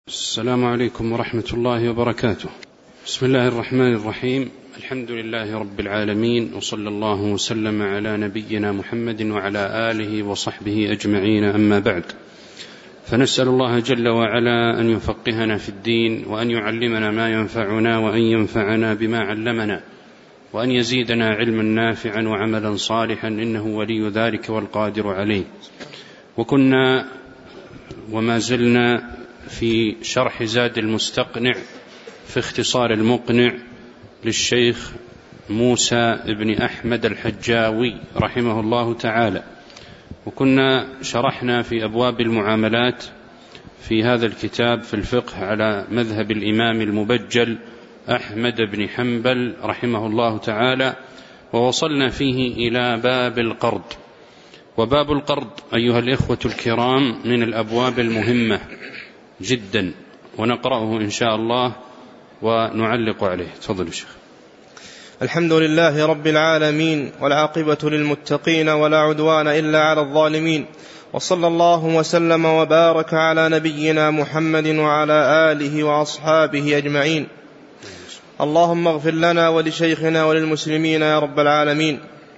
السلام عليكم ورحمة الله وبركاته. بسم الله الرحمن الرحيم. الحمد لله رب العالمين، وصلى الله وسلم على نبينا محمد وعلى آله وصحبه أجمعين، أما بعد، فنسأل الله جل وعلا أن يفقهنا في الدين، وأن يعلمنا ما ينفعنا، وأن ينفعنا بما علمنا، وأن يزيدنا علما نافعا وعملا صالحا، إنه ولي ذلك والقادر عليه. وكنا وما زلنا في شرح زاد المستقنع في اختصار المقنع للشيخ موسى بن أحمد الحجاوي رحمه الله تعالى، وكنا شرحنا في أبواب المعاملات في هذا الكتاب في الفقه على مذهب الإمام المبجل أحمد بن حنبل رحمه الله تعالى، ووصلنا فيه إلى باب القرض. وباب القرض أيها الإخوة الكرام من الأبواب المهمة جدا، ونقرأه إن شاء الله ونعلق عليه. تفضل الشيخ. الحمد لله رب العالمين، والعاقبة للمتقين، ولا عدوان إلا على الظالمين، وصلى الله وسلم وبارك على نبينا محمد وعلى آله وأصحابه أجمعين. اللهم اغفر لنا ولشيخنا وللمسلمين يا رب العالمين.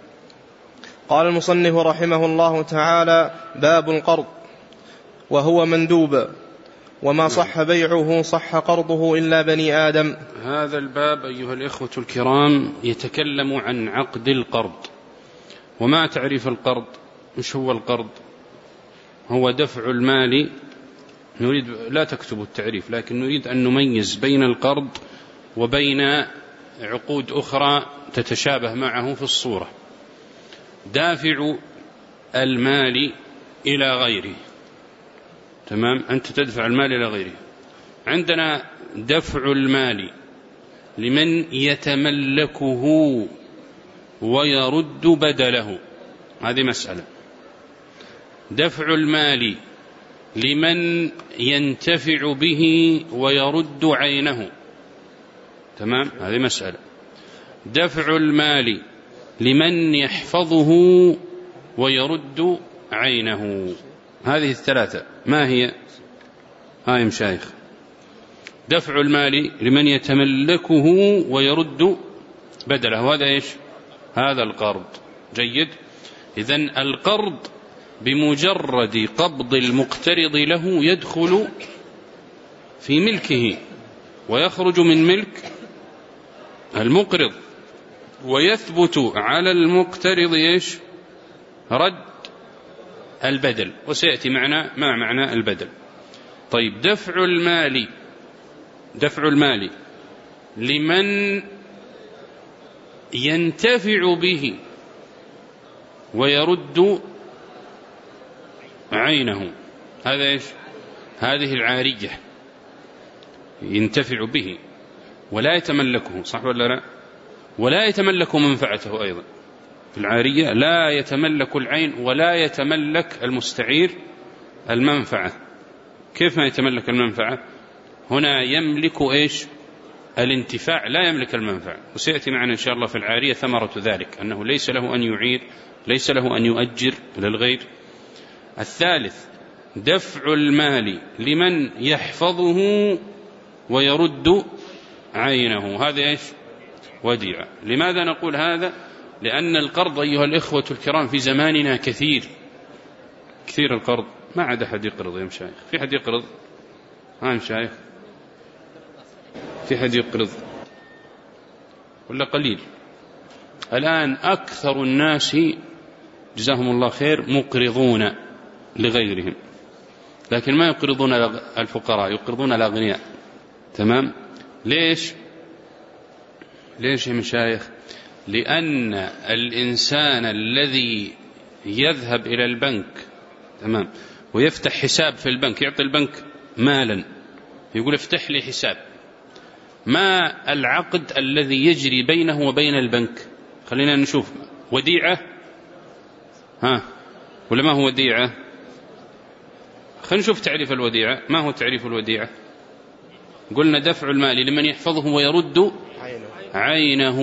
قال المصنف رحمه الله تعالى: باب القرض، وهو مندوب، وما صح بيعه صح قرضه إلا بني آدم. هذا الباب أيها الإخوة الكرام يتكلم عن عقد القرض. وما تعريف القرض؟ مش هو القرض؟ هو دفع المال. نريد لا تكتبوا التعريف، لكن نريد أن نميز بين القرض وبين عقود أخرى تتشابه معه في الصورة. دافع المال إلى غيره، تمام؟ أنت تدفع المال إلى غيره. عندنا دفع المال لمن يتملكه ويرد بدله، هذه مسألة. دفع المال لمن ينتفع به ويرد عينه، تمام؟ هذه مسألة. دفع المال لمن يحفظه ويرد عينه، هذه الثلاثة ما هي؟ هاي مشايخ. دفع المال لمن يتملكه ويرد بدله، هذا إيش؟ هذا القرض. جيد. إذن القرض بمجرد قبض المقترض له يدخل في ملكه ويخرج من ملك المقرض، ويثبت على المقترض إيش؟ رد البدل، وسيأتي معنا ما معنى البدل. طيب، دفع المال لمن ينتفع به ويرد عينه، هذا إيش؟ هذه العارية، ينتفع به ولا يتملكه، صح ولا لا؟ ولا يتملك منفعته أيضا. في العارية لا يتملك العين ولا يتملك المستعير المنفعة. كيف ما يتملك المنفعة؟ هنا يملك إيش؟ الانتفاع، لا يملك المنفعة. وسيأتي معنا إن شاء الله في العارية ثمرة ذلك، أنه ليس له أن يعير، ليس له أن يؤجر للغير. الثالث دفع المال لمن يحفظه ويرد عينه، هذا إيش؟ وديعة. لماذا نقول هذا؟ لأن القرض أيها الإخوة الكرام في زماننا كثير القرض، ما عاد أحد يقرض يا مشايخ. في حد يقرض؟ ها مشايخ، في حد يقرض ولا قليل؟ الآن أكثر الناس جزاهم الله خير مقرضون لغيرهم، لكن ما يقرضون الفقراء، يقرضون الأغنياء. تمام؟ ليش يا مشايخ؟ لأن الإنسان الذي يذهب إلى البنك، تمام، ويفتح حساب في البنك، يعطي البنك مالا، يقول افتح لي حساب، ما العقد الذي يجري بينه وبين البنك؟ خلينا نشوف. وديعة؟ ولا ما هو وديعة؟ خلينا نشوف تعريف الوديعة. ما هو تعريف الوديعة؟ قلنا دفع المال لمن يحفظه ويرد عينه.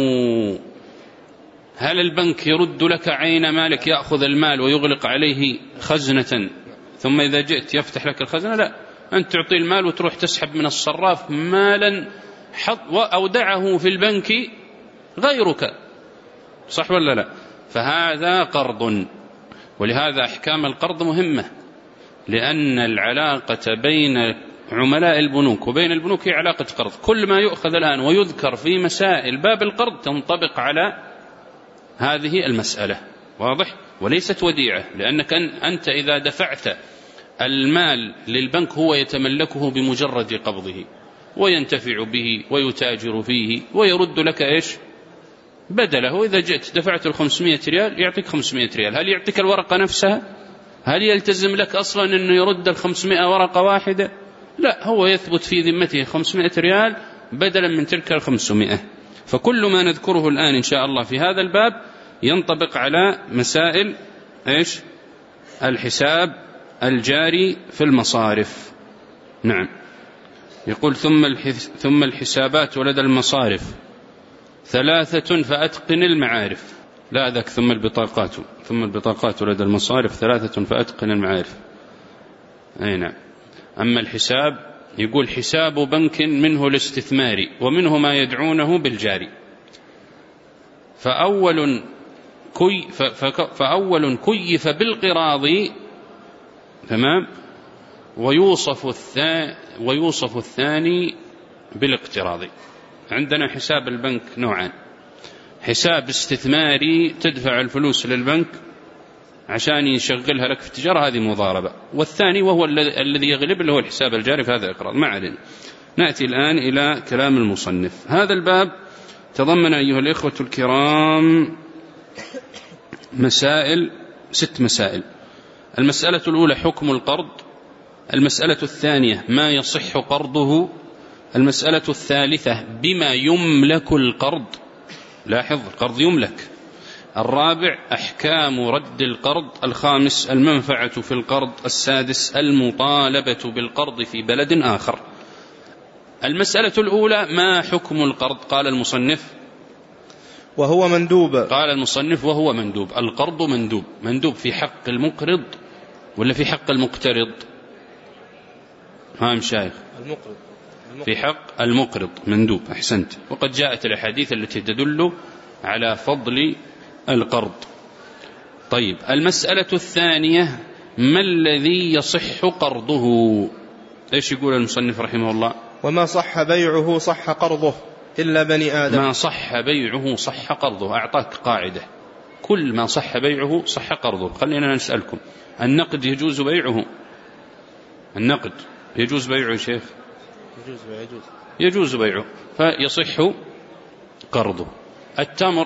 هل البنك يرد لك عين مالك، يأخذ المال ويغلق عليه خزنة ثم إذا جئت يفتح لك الخزنة؟ لا، أنت تعطي المال وتروح تسحب من الصراف مالا أودعه في البنك غيرك، صح ولا لا؟ فهذا قرض. ولهذا أحكام القرض مهمة، لأن العلاقة بين عملاء البنوك وبين البنوك هي علاقة قرض. كل ما يؤخذ الآن ويذكر في مسائل باب القرض تنطبق على هذه المسألة، واضح؟ وليست وديعة، لأنك أنت إذا دفعت المال للبنك هو يتملكه بمجرد قبضه وينتفع به ويتاجر فيه ويرد لك إيش؟ بدله. إذا جئت دفعت 500 ريال يعطيك 500 ريال. هل يعطيك الورقة نفسها؟ هل يلتزم لك أصلا أنه يرد 500 ورقة واحدة؟ لا، هو يثبت في ذمته 500 ريال بدلا من تلك 500. فكل ما نذكره الآن إن شاء الله في هذا الباب ينطبق على مسائل إيش؟ الحساب الجاري في المصارف. نعم. يقول ثم الحسابات ولدى المصارف 3 فأتقن المعارف. لا ذاك ثم البطاقات ولدى المصارف 3 فأتقن المعارف. أي نعم. أما الحساب يقول حساب بنك منه الاستثماري ومنه ما يدعونه بالجاري. فأول كيف بالقراض، تمام، ويوصف الثاني بالاقتراض. عندنا حساب البنك نوعان: حساب استثماري تدفع الفلوس للبنك عشان يشغلها لك في التجارة، هذه مضاربة. والثاني وهو الذي يغلب اللي هو الحساب الجاري، في هذا إقراض. ما علينا. نأتي الآن إلى كلام المصنف. هذا الباب تضمن أيها الإخوة الكرام 6 مسائل. المسألة الأولى حكم القرض، المسألة الثانية ما يصح قرضه، المسألة الثالثة بما يملك القرض، لاحظ القرض يملك، الرابع أحكام رد القرض، الخامس المنفعة في القرض، السادس المطالبة بالقرض في بلد آخر. المسألة الأولى ما حكم القرض؟ قال المصنف وهو مندوب. قال المصنف وهو مندوب. القرض مندوب في حق المقرض ولا في حق المقترض؟ ها مشايخ؟ المقرض. في حق المقرض مندوب. أحسنت. وقد جاءت الأحاديث التي تدل على فضل القرض. طيب، المسألة الثانية ما الذي يصح قرضه؟ ايش يقول المصنف رحمه الله؟ وما صح بيعه صح قرضه إلا بني آدم. ما صح بيعه صح قرضه. أعطاك قاعدة: كل ما صح بيعه صح قرضه. خلينا نسألكم، النقد يجوز بيعه؟ النقد يجوز بيعه يا شيخ؟ يجوز بيعه، فيصح قرضه. التمر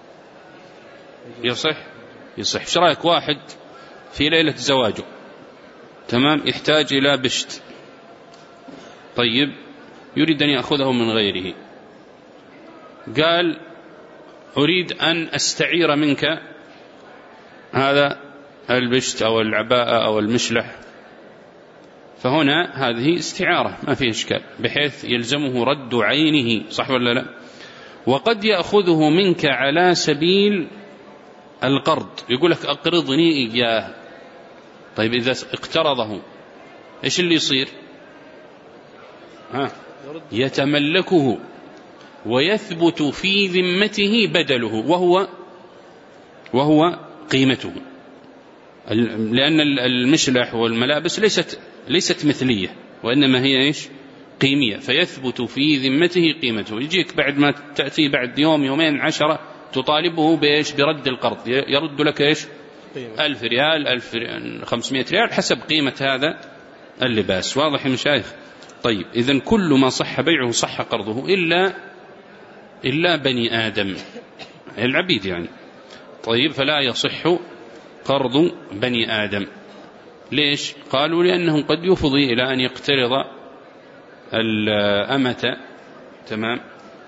يصح. ايش رايك واحد في ليلة زواجه، تمام، يحتاج إلى بشت، طيب، يريد أن يأخذه من غيره، قال أريد أن أستعير منك هذا البشت أو العباءة أو المشلح، فهنا هذه استعارة ما فيه إشكال، بحيث يلزمه رد عينه، صح ولا لا؟ وقد يأخذه منك على سبيل القرض، يقول لك أقرضني إياه. طيب إذا اقترضه إيش اللي يصير؟ يتملكه ويثبت في ذمته بدله وهو قيمته، لأن المشلح والملابس ليست مثلية، وإنما هي إيش؟ قيمية، فيثبت في ذمته قيمته. يجيك بعد ما تأتي بعد يوم يومين 10 تطالبه بإيش؟ برد القرض، يرد لك إيش؟ 1000 ريال 1500 ريال حسب قيمة هذا اللباس. واضح يا مشايخ؟ طيب، إذن كل ما صح بيعه صح قرضه إلا بني آدم، العبيد يعني. طيب، فلا يصح قرض بني آدم. ليش؟ قالوا لأنه قد يفضي إلى أن يقترض الأمة، تمام،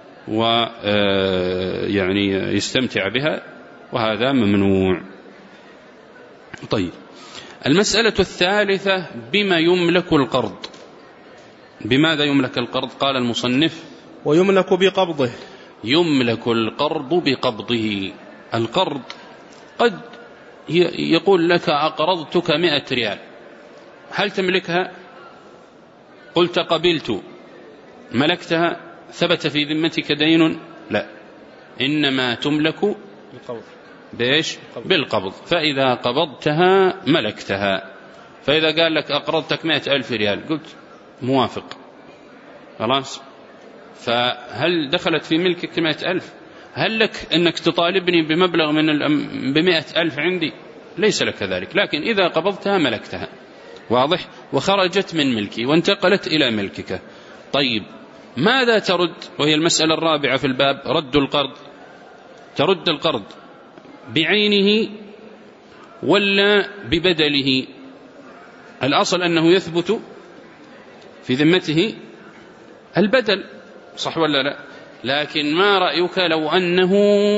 ويعني يستمتع بها، وهذا ممنوع. طيب، المسألة الثالثة بما يملك القرض. بماذا يملك القرض؟ قال المصنف ويملك بقبضه. يملك القرض بقبضه. القرض قد يقول لك أقرضتك 100 ريال، هل تملكها؟ قلت قبلت ملكتها، ثبت في ذمتك دين؟ لا، إنما تملك بإيش؟ بالقبض. فإذا قبضتها ملكتها. فإذا قال لك أقرضتك 100,000 ريال قلت موافق، خلاص، فهل دخلت في ملكك 100,000؟ هل لك أنك تطالبني بمبلغ من 100,000 عندي؟ ليس لك ذلك، لكن إذا قبضتها ملكتها، واضح، وخرجت من ملكي وانتقلت إلى ملكك. طيب ماذا ترد؟ وهي المسألة الرابعة في الباب، رد القرض. ترد القرض بعينه ولا ببدله؟ الأصل أنه يثبت في ذمته البدل، صح ولا لا؟ لكن ما رأيك لو أنه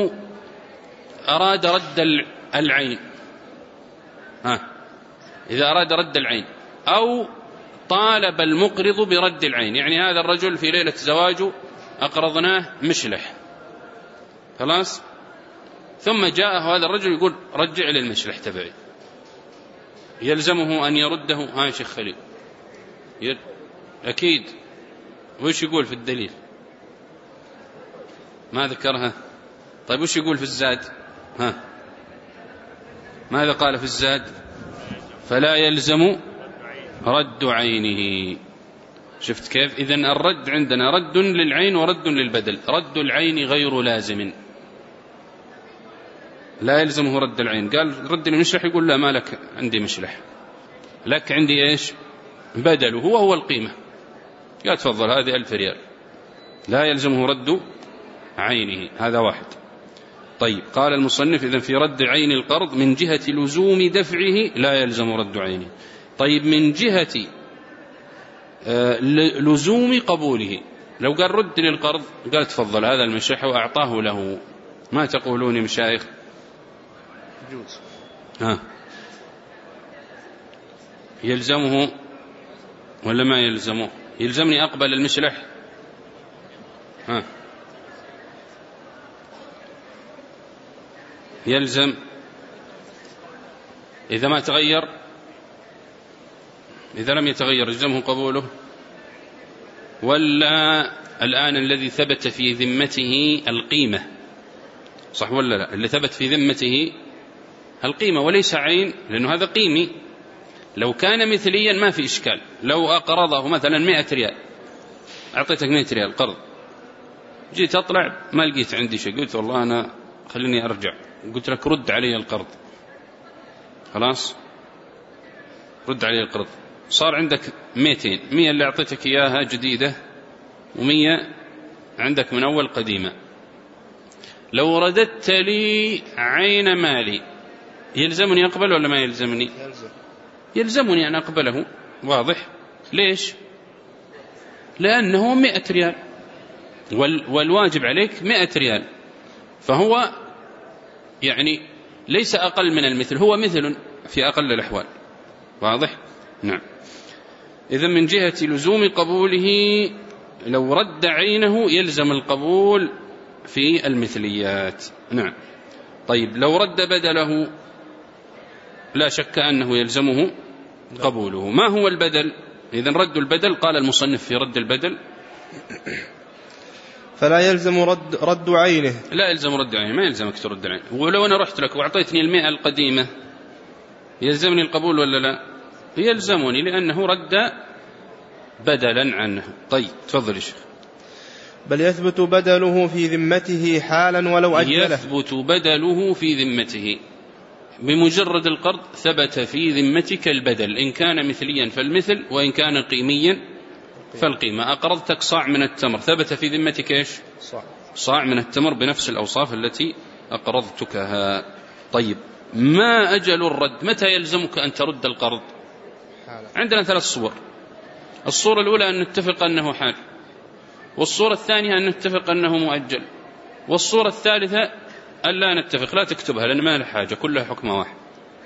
أراد رد العين؟ إذا أراد رد العين أو طالب المقرض برد العين، يعني هذا الرجل في ليلة زواجه أقرضناه مشلح، خلاص، ثم جاءه هذا الرجل يقول رجع لي المشلح تبعي، يلزمه أن يرده؟ يا شيخ خليل أكيد. وش يقول في الدليل؟ ما ذكرها. طيب وش يقول في الزاد؟ ماذا قال في الزاد؟ فلا يلزم رد عينه. شفت كيف؟ إذن الرد عندنا رد للعين ورد للبدل. رد العين غير لازم، لا يلزمه رد العين. قال رد المشلح، يقول لا، ما لك عندي مشلح، لك عندي إيش؟ بدله هو القيمة. قال تفضل هذه 1000 ريال، لا يلزمه رد عينه. هذا واحد. طيب قال المصنف إذن في رد عين القرض من جهة لزوم دفعه لا يلزم رد عينه. طيب من جهة لزوم قبوله، لو قال رد للقرض، قال تفضل هذا المشلح وأعطاه له، ما تقولون يا مشايخ؟ يجوز. يلزمه ولا ما يلزمه؟ يلزمني أقبل المشلح؟ يلزم إذا ما تغير، إذا لم يتغير يلزمه قبوله؟ ولا الآن الذي ثبت في ذمته القيمة، صح ولا لا؟ اللي ثبت في ذمته القيمة وليس عين، لأنه هذا قيمي. لو كان مثليا ما في إشكال. لو أقرضه مثلا 100 ريال، أعطيتك 100 ريال قرض، جيت أطلع ما لقيت عندي شيء، قلت والله أنا خليني أرجع، قلت لك رد علي القرض، خلاص رد علي القرض، صار عندك 200، 100 اللي أعطيتك إياها جديدة و100 عندك من أول قديمة. لو رددت لي عين مالي يلزمني أقبل ولا ما يلزمني؟ يلزمني أن أقبله، واضح. ليش؟ لأنه 100 ريال والواجب عليك 100 ريال، فهو يعني ليس أقل من المثل، هو مثل في أقل الأحوال، واضح؟ نعم. إذن من جهة لزوم قبوله لو رد عينه يلزم القبول في المثليات. نعم. طيب لو رد بدله لا شك أنه يلزمه قبوله. ما هو البدل؟ إذن رد البدل، قال المصنف في رد البدل فلا يلزم رد عينه. لا يلزم رد عينه، ما يلزمك ترد عينه. ولو أنا رحت لك وأعطيتني 100 القديمة يلزمني القبول ولا لا؟ يلزمني، لأنه رد بدلا عنه. طيب تفضل يا شيخ. بل يثبت بدله في ذمته حالا ولو أجله. يثبت بدله في ذمته، بمجرد القرض ثبت في ذمتك البدل، إن كان مثليا فالمثل، وإن كان قيميا فالقيمة. أقرضتك صاع من التمر، ثبت في ذمتك إيش؟ صاع من التمر بنفس الأوصاف التي أقرضتكها. طيب ما أجل الرد؟ متى يلزمك أن ترد القرض؟ عندنا 3 صور. الصورة الأولى أن نتفق أنه حال، والصورة الثانية أن نتفق أنه مؤجل، والصورة الثالثة أن لا نتفق. لا تكتبها لأن ما لها حاجة، كلها حكم واحد.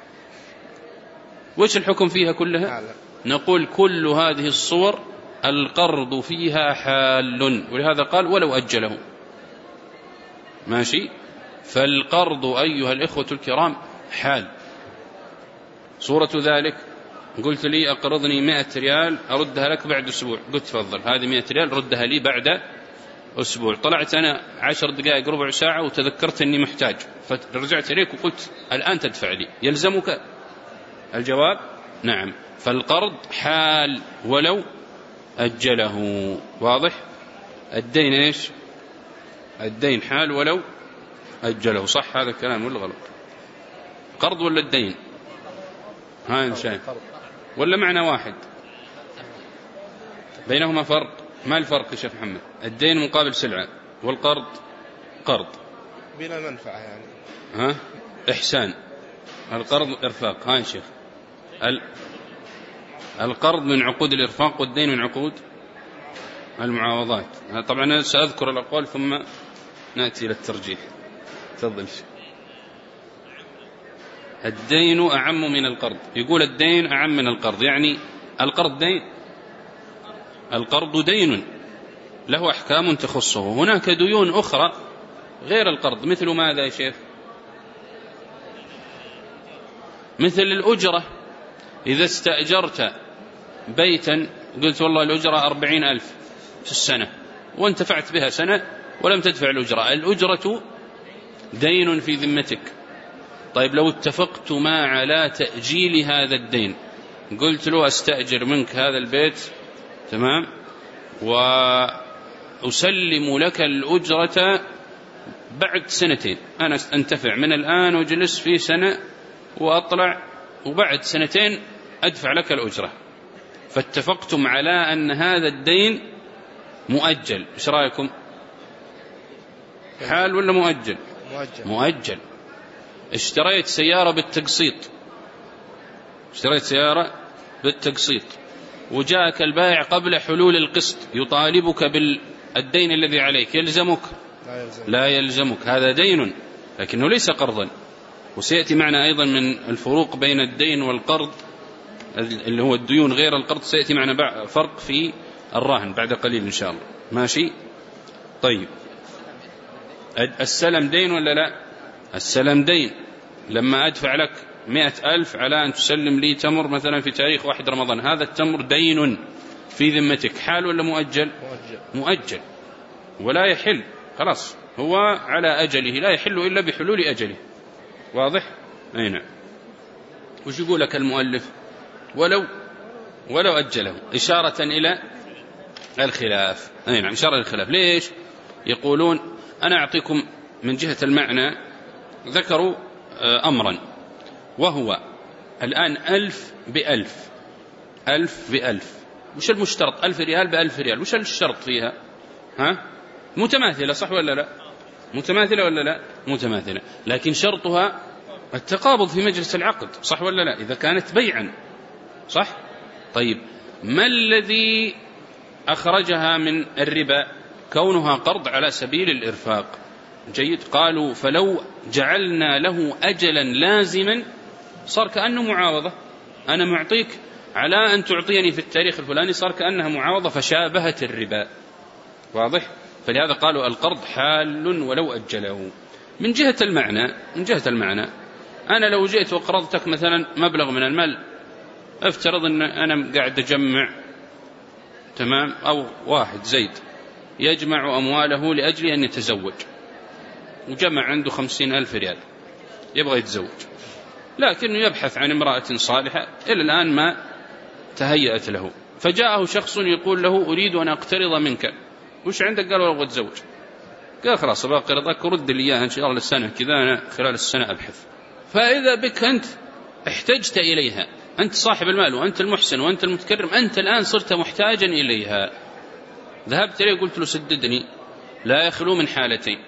وش الحكم فيها كلها؟ نقول كل هذه الصور القرض فيها حال، ولهذا قال ولو أجله. ماشي؟ فالقرض أيها الإخوة الكرام حال. صورة ذلك قلت لي أقرضني 100 ريال أردها لك بعد أسبوع، قلت تفضل هذه 100 ريال ردها لي بعد أسبوع. طلعت أنا 10 دقائق ربع ساعة وتذكرت أني محتاج، فرجعت إليك وقلت الآن تدفع لي، يلزمك؟ الجواب نعم. فالقرض حال ولو أجله. واضح؟ الدين إيش؟ الدين حال ولو أجله. صح هذا الكلام ولا غلط؟ قرض ولا الدين؟ ها شايف ولا معنى واحد؟ بينهما فرق. ما الفرق يا شيخ محمد؟ الدين مقابل سلعة، والقرض قرض بلا منفعة يعني. ها إحسان. القرض إرفاق. ها يا شيخ، القرض من عقود الإرفاق والدين من عقود المعاوضات. طبعا أنا سأذكر الأقوال ثم نأتي إلى الترجيح. تفضل. الدين أعم من القرض. يقول الدين أعم من القرض، يعني القرض دين، القرض دين له أحكام تخصه. هناك ديون أخرى غير القرض، مثل ماذا يا شيخ؟ مثل الأجرة. إذا استأجرت بيتا قلت والله الأجرة 40,000 في السنة وانتفعت بها سنة ولم تدفع الأجرة، الأجرة دين في ذمتك. طيب لو اتفقت ما على تأجيل هذا الدين، قلت له أستأجر منك هذا البيت تمام وأسلم لك الأجرة بعد 2 أنا أنتفع من الآن وجلس في سنة وأطلع وبعد 2 أدفع لك الأجرة، فاتفقتم على أن هذا الدين مؤجل. إيش رأيكم؟ حال ولا مؤجل؟ مؤجل. اشتريت سيارة بالتقسيط، اشتريت سيارة بالتقسيط وجاءك البائع قبل حلول القسط يطالبك بالدين الذي عليك، يلزمك؟ لا يلزمك. هذا دين لكنه ليس قرضا. وسيأتي معنا أيضا من الفروق بين الدين والقرض اللي هو الديون غير القرض، سيأتي معنا فرق في الراهن بعد قليل إن شاء الله. ماشي؟ طيب السلم دين ولا لا؟ السلم دين. لما أدفع لك 100,000 على أن تسلم لي تمر مثلا في تاريخ 1 رمضان، هذا التمر دين في ذمتك، حال ولا مؤجل؟ مؤجل ولا يحل، خلاص هو على أجله، لا يحل إلا بحلول أجله. واضح؟ أي نعم. وش يقول لك المؤلف؟ ولو أجله، إشارة إلى الخلاف. أي نعم، إشارة إلى الخلاف. ليش؟ يقولون أنا أعطيكم من جهة المعنى، ذكروا أمرا وهو الآن 1000 ب1000، 1000 ب1000. وش المشترط؟ 1000 ريال ب1000 ريال. وش الشرط فيها؟ ها؟ متماثلة صح ولا لا؟ متماثلة ولا لا؟ متماثلة، لكن شرطها التقابض في مجلس العقد صح ولا لا؟ إذا كانت بيعا صح؟ طيب ما الذي أخرجها من الربا؟ كونها قرض على سبيل الإرفاق. جيد. قالوا فلو جعلنا له أجلا لازما صار كأنه معاوضة، أنا معطيك على أن تعطيني في التاريخ الفلاني، صار كأنها معاوضة فشابهت الربا. واضح؟ فلهذا قالوا القرض حال ولو أجله. من جهة المعنى أنا لو جئت وقرضتك مثلا مبلغ من المال، افترض أن أنا قاعد أجمع تمام، أو واحد زيد يجمع أمواله لأجل أن يتزوج، وجمع عنده 50,000 ريال يبغى يتزوج، لكنه يبحث عن امرأة صالحة إلى الآن ما تهيأت له، فجاءه شخص يقول له أريد أن أقترض منك، وش عندك؟ قال أبغى أتزوج. قال خلاص بقرضك ورد لي إياها إن شاء الله السنة كذا، أنا خلال السنة أبحث. فإذا بك أنت احتجت إليها، أنت صاحب المال وأنت المحسن وأنت المتكرم، أنت الآن صرت محتاجا إليها، ذهبت إليه قلت له سددني، لا يخلو من حالتين.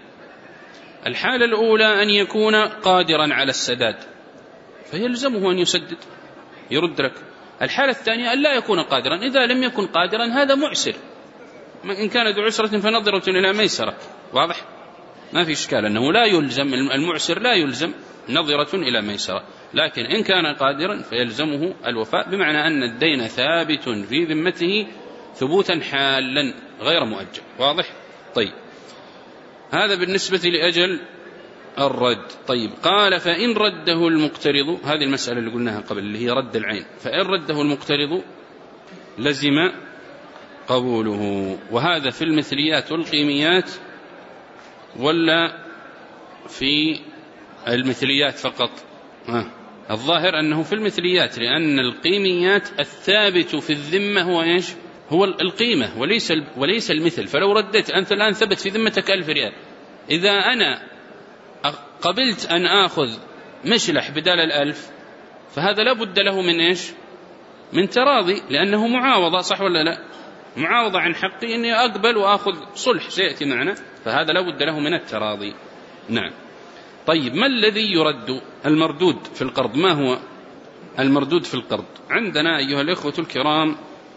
الحالة الأولى أن يكون قادرا على السداد فيلزمه أن يسدد يرد لك. الحالة الثانية أن لا يكون قادرا، إذا لم يكن قادرا هذا معسر، إن كان ذو عسرة فنظرة إلى ميسرة. واضح؟ ما في إشكال أنه لا يلزم المعسر، لا يلزم نظرة إلى ميسرة، لكن إن كان قادرا فيلزمه الوفاء، بمعنى أن الدين ثابت في ذمته ثبوتا حالا غير مؤجل. واضح؟ طيب هذا بالنسبة لأجل الرد. طيب قال فإن رده المقترض، هذه المسألة اللي قلناها قبل اللي هي رد العين، فإن رده المقترض لزم قبوله. وهذا في المثليات والقيميات ولا في المثليات فقط؟ الظاهر أنه في المثليات، لأن القيميات الثابت في الذمة هو إيش؟ هو القيمة وليس المثل. فلو ردت أنت الآن ثبت في ذمتك 1000 ريال، إذا أنا قبلت أن آخذ مشلح بدال 1000، فهذا لا بد له من إيش؟ من تراضي، لأنه معاوضة، صح ولا لا؟ معاوضة عن حقي أني أقبل وأخذ صلح سيأتي معنا، فهذا لا بد له من التراضي. نعم. طيب ما الذي يرد؟ المردود في القرض. ما هو المردود في القرض؟ عندنا أيها الإخوة الكرام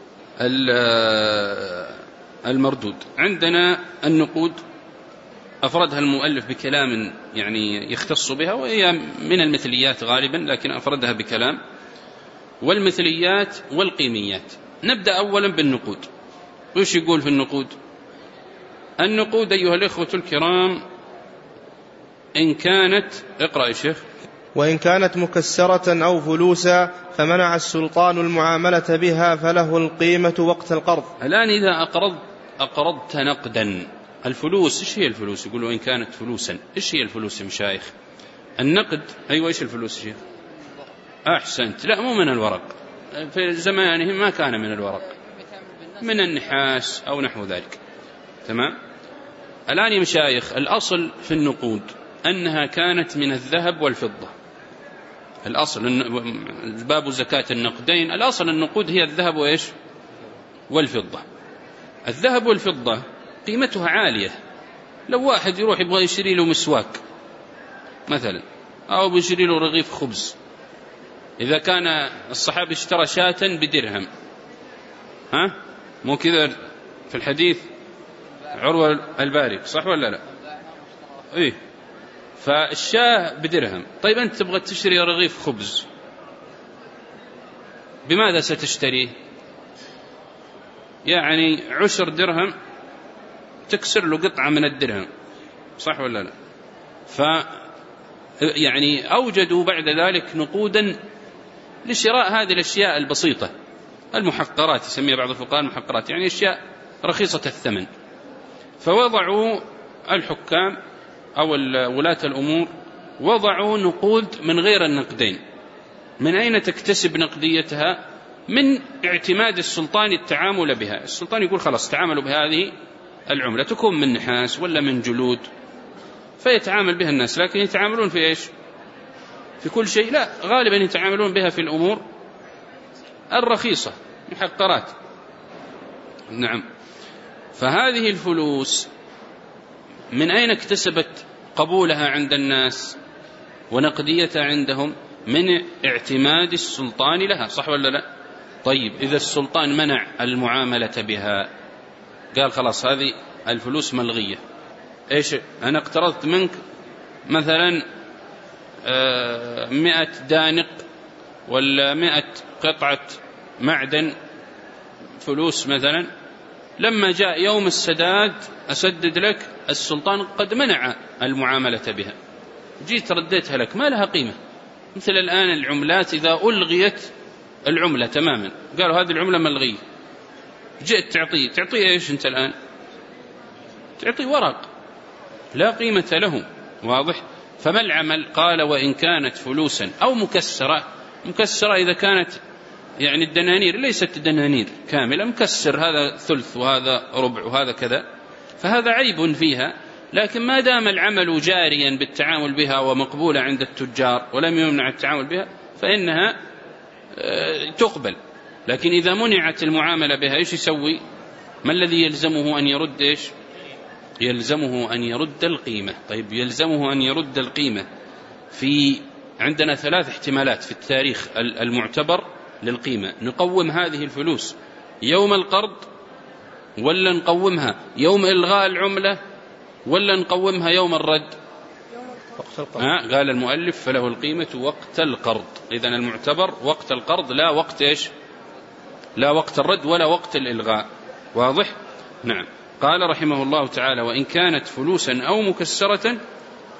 المردود، عندنا النقود أفردها المؤلف بكلام يعني يختص بها، وهي من المثليات غالبا لكن أفردها بكلام، والمثليات والقيميات. نبدأ أولا بالنقود. وش يقول في النقود؟ النقود أيها الإخوة الكرام إن كانت، اقرأ يا شيخ. وإن كانت مكسرة أو فلوسا فمنع السلطان المعاملة بها فله القيمة وقت القرض. الآن إذا أقرضت نقدا، الفلوس إيش هي الفلوس؟ يقولوا إن كانت فلوسا. إيش هي الفلوس يا مشايخ؟ النقد. أيوة إيش الفلوس يا شيخ؟ أحسنت. لا مو من الورق، في زمانهم ما كان من الورق، من النحاس أو نحو ذلك. تمام. الآن يا مشايخ الأصل في النقود أنها كانت من الذهب والفضة. الأصل باب زكاة النقدين، الأصل النقود هي الذهب وإيش؟ والفضة. الذهب والفضة قيمتها عالية. لو واحد يروح يبغى يشتري له مسواك مثلا، أو بيشتري له رغيف خبز، إذا كان الصحابي اشترى شاة بدرهم، مو كذا في الحديث عروة الباري، صح ولا لا؟ إيه. فالشاة بدرهم. طيب أنت تبغى تشتري رغيف خبز، بماذا ستشتريه؟ يعني 10 درهم تكسر له قطعة من الدرهم، صح ولا لا؟ يعني أوجدوا بعد ذلك نقودا لشراء هذه الأشياء البسيطة، المحقرات يسميها بعض الفقهاء المحقرات، يعني أشياء رخيصة الثمن. فوضعوا الحكام أو ولاة الأمور وضعوا نقود من غير النقدين. من أين تكتسب نقديتها؟ من اعتماد السلطان التعامل بها. السلطان يقول خلاص تعاملوا بهذه العملة، تكون من نحاس ولا من جلود، فيتعامل بها الناس. لكن يتعاملون في إيش؟ في كل شيء؟ لا، غالبا يتعاملون بها في الأمور الرخيصة، محقرات. نعم. فهذه الفلوس من أين اكتسبت قبولها عند الناس ونقديتها عندهم؟ من اعتماد السلطان لها، صح ولا لا؟ طيب إذا السلطان منع المعاملة بها، قال خلاص هذه الفلوس ملغية، إيش؟ أنا اقترضت منك مثلا 100 دانق ولا 100 قطعة معدن فلوس مثلا، لما جاء يوم السداد أسدد لك، السلطان قد منع المعاملة بها، جيت رديتها لك، ما لها قيمة. مثل الآن العملات إذا ألغيت العملة تماما، قالوا هذه العملة ملغية، جئت تعطيه إيش أنت الآن؟ تعطي ورق لا قيمة له. واضح؟ فما العمل؟ قال وإن كانت فلوسا أو مكسرة. مكسرة إذا كانت يعني الدنانير ليست دنانير كاملة، مكسر، هذا ثلث وهذا ربع وهذا كذا، فهذا عيب فيها. لكن ما دام العمل جاريا بالتعامل بها ومقبولة عند التجار ولم يمنع التعامل بها فإنها تقبل. لكن إذا منعت المعاملة بها إيش يسوي؟ ما الذي يلزمه أن يرد؟ إيش يلزمه؟ أن يرد القيمة. طيب يلزمه أن يرد القيمة. عندنا 3 احتمالات في التاريخ المعتبر للقيمة. نقوم هذه الفلوس يوم القرض، ولا نقومها يوم إلغاء العملة، ولا نقومها يوم الرد؟ وقت القرض. قال المؤلف فله القيمة وقت القرض. إذن المعتبر وقت القرض، لا وقت إيش؟ لا وقت الرد ولا وقت الإلغاء. واضح؟ نعم. قال رحمه الله تعالى وإن كانت فلوسا أو مكسرة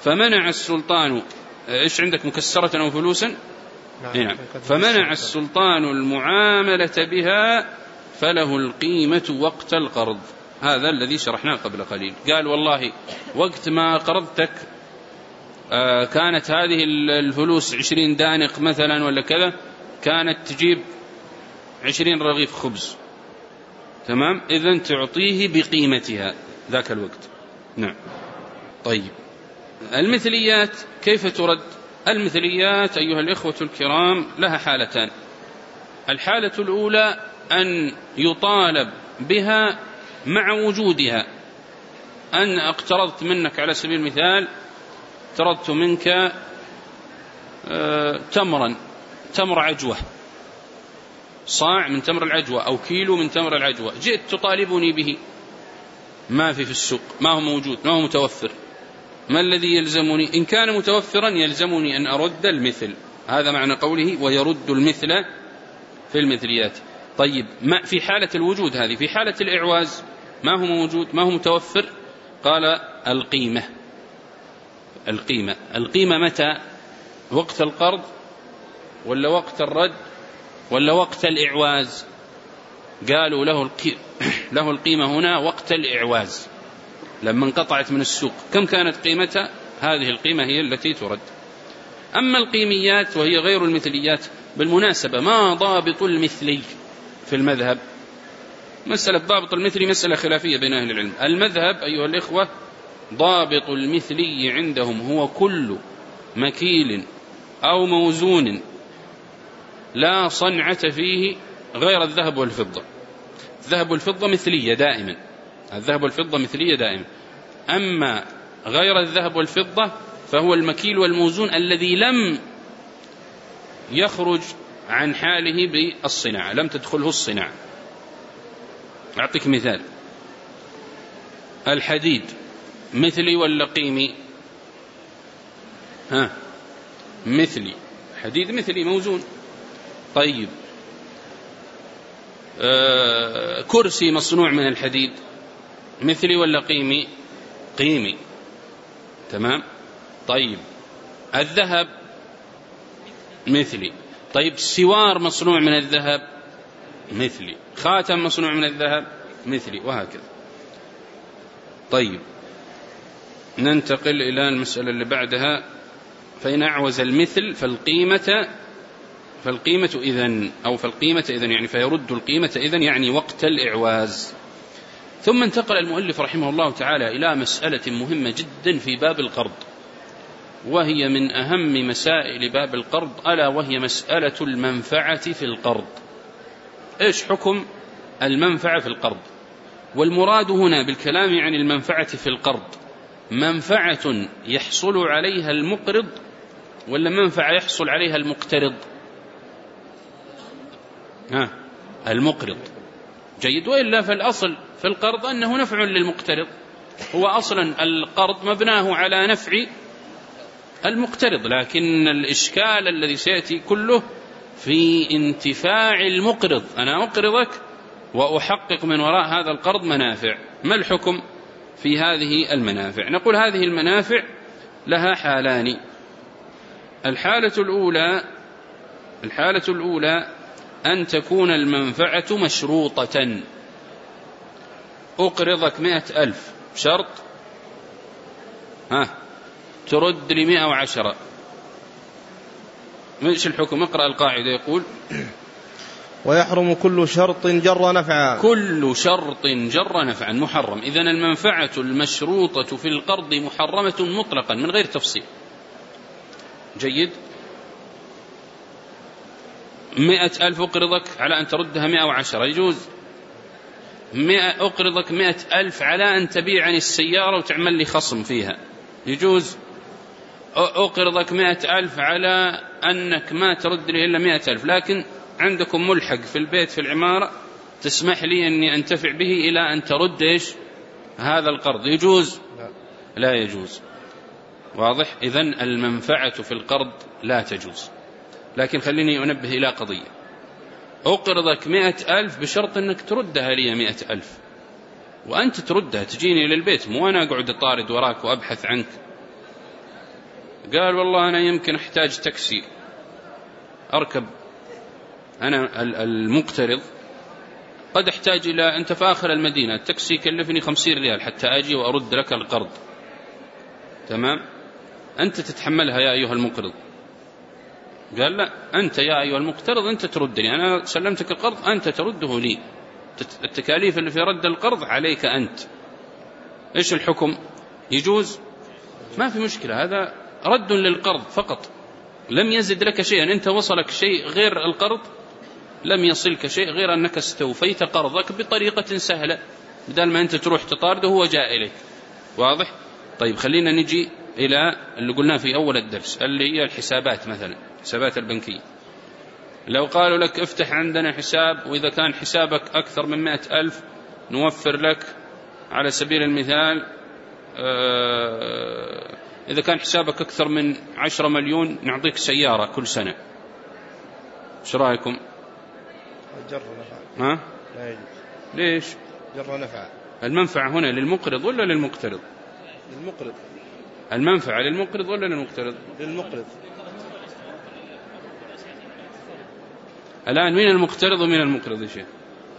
فمنع السلطان، إيش عندك مكسرة أو فلوسا؟ نعم. فمنع السلطان المعاملة بها فله القيمة وقت القرض. هذا الذي شرحناه قبل قليل. قال والله وقت ما قرضتك كانت هذه الفلوس 20 دانق مثلا ولا كذا، كانت تجيب 20 رغيف خبز، تمام، إذن تعطيه بقيمتها ذاك الوقت. نعم. طيب المثليات كيف ترد؟ المثليات أيها الإخوة الكرام لها حالتان. الحالة الأولى أن يطالب بها مع وجودها. أن اقترضت منك على سبيل المثال، اقترضت منك تمر عجوة، صاع من تمر العجوة أو كيلو من تمر العجوة، جئت تطالبني به، ما في السوق، ما هو موجود، ما هو متوفر، ما الذي يلزمني؟ إن كان متوفرا يلزمني أن أرد المثل. هذا معنى قوله ويرد المثل في المثليات. طيب ما في حالة الوجود هذه؟ في حالة الإعواز ما هو موجود، ما هو متوفر، قال القيمة. القيمة متى؟ وقت القرض ولا وقت الرد ولا وقت الإعواز؟ قالوا له القيمة هنا وقت الإعواز، لما انقطعت من السوق. كم كانت قيمتها؟ هذه القيمة هي التي ترد. أما القيميات وهي غير المثليات، بالمناسبة ما ضابط المثلي في المذهب؟ مسألة ضابط المثلي مسألة خلافية بين أهل العلم. المذهب أيها الإخوة ضابط المثلي عندهم هو كل مكيل أو موزون لا صنعة فيه غير الذهب والفضة. الذهب والفضة مثلية دائما، الذهب والفضة مثلية دائما. أما غير الذهب والفضة فهو المكيل والموزون الذي لم يخرج عن حاله بالصناعة، لم تدخله الصناعة. أعطيك مثال، الحديد مثلي ولا قيمي؟ مثلي، حديد مثلي موزون. طيب كرسي مصنوع من الحديد مثلي ولا قيمي؟ قيمي، تمام. طيب الذهب مثلي. طيب سوار مصنوع من الذهب مثلي، خاتم مصنوع من الذهب مثلي، وهكذا. طيب ننتقل إلى المسألة اللي بعدها. فإن أعوز المثل فالقيمة إذن، أو فالقيمة إذن يعني فيرد القيمة إذن يعني وقت الإعواز. ثم انتقل المؤلف رحمه الله تعالى إلى مسألة مهمة جدا في باب القرض، وهي من أهم مسائل باب القرض، ألا وهي مسألة المنفعة في القرض. إيش حكم المنفعة في القرض؟ والمراد هنا بالكلام عن المنفعة في القرض منفعة يحصل عليها المقرض ولا منفعة يحصل عليها المقترض؟ المقرض. جيد. وإلا فالأصل في القرض أنه نفع للمقترض، هو أصلا القرض مبناه على نفع المقترض، لكن الإشكال الذي سيأتي كله في انتفاع المقرض. أنا أقرضك وأحقق من وراء هذا القرض منافع. ما الحكم في هذه المنافع؟ نقول هذه المنافع لها حالان. الحالة الأولى أن تكون المنفعة مشروطة. أقرضك 100,000 شرط ترد لي 110. مش الحكم؟ اقرأ القاعدة. يقول ويحرم كل شرط جر نفعا. كل شرط جر نفعا محرم. إذن المنفعة المشروطة في القرض محرمة مطلقا من غير تفصيل. جيد. 100,000 أقرضك على أن تردها 110 يجوز. أقرضك 100,000 على أن تبيعني السيارة وتعمل لي خصم فيها يجوز. أقرضك 100,000 على أنك ما ترد لي إلا 100,000، لكن عندكم ملحق في البيت في العمارة تسمح لي أني أنتفع به إلى أن ترد إيش هذا القرض، يجوز؟ لا يجوز. واضح؟ إذن المنفعة في القرض لا تجوز. لكن خليني أنبه إلى قضية. أقرضك 100,000 بشرط أنك تردها لي 100,000، وأنت تردها تجيني للبيت، مو أنا أقعد أطارد وراك وأبحث عنك. قال والله أنا يمكن أحتاج تاكسي أركب، أنا المقترض قد أحتاج إلى، أنت في آخر المدينة، التاكسي يكلفني 50 ريال حتى أجي وأرد لك القرض، تمام؟ أنت تتحملها يا أيها المقرض. قال لا، أنت يا أيها المقترض أنت تردني، أنا سلمتك القرض أنت ترده لي، التكاليف اللي في رد القرض عليك أنت. إيش الحكم؟ يجوز؟ ما في مشكلة، هذا رد للقرض فقط، لم يزد لك شيئا، أنت وصلك شيء غير القرض، لم يصلك شيء غير أنك استوفيت قرضك بطريقة سهلة، بدل ما أنت تروح تطارده هو جاء إليك. واضح؟ طيب خلينا نجي إلى اللي قلناه في أول الدرس، اللي هي الحسابات، مثلا الحسابات البنكية. لو قالوا لك افتح عندنا حساب، وإذا كان حسابك أكثر من 100,000 نوفر لك على سبيل المثال، إذا كان حسابك أكثر من 10 مليون نعطيك سيارة كل سنة. ايش رأيكم؟ جر نفع. ها؟ لا يجوز. ليش؟ جر نفع. المنفعة هنا للمقرض ولا للمقترض؟ للمقرض. المنفعة للمقرض ولا للمقترض؟ للمقرض. الآن مين المقترض ومين المقرض يا شيخ؟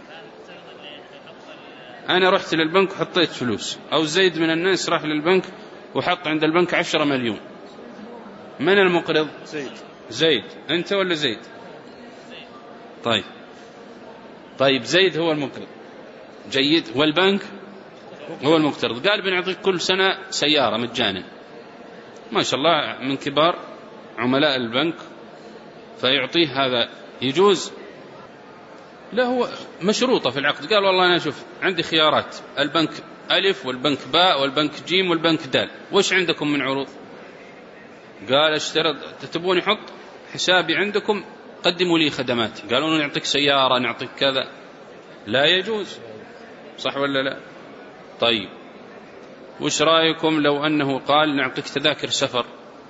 أنا رحت للبنك وحطيت فلوس، أو زيد من الناس راح للبنك وحط عند البنك 10 مليون، من المقرض؟ زيد. زيد. أنت ولا زيد؟ طيب زيد هو المقرض، جيد، والبنك هو المقترض. قال بنعطيك كل سنة سيارة مجانا، ما شاء الله من كبار عملاء البنك، فيعطيه هذا، يجوز؟ لا، هو مشروطة في العقد. قال والله أنا شوف عندي خيارات، البنك ألف والبنك باء والبنك جيم والبنك دال، وش عندكم من عروض؟ قال اشترط، تبون يحط حسابي عندكم، قدموا لي خدمات. قالوا نعطيك سيارة، نعطيك كذا، لا يجوز، صح ولا لا؟ طيب وش رأيكم لو أنه قال نعطيك تذاكر سفر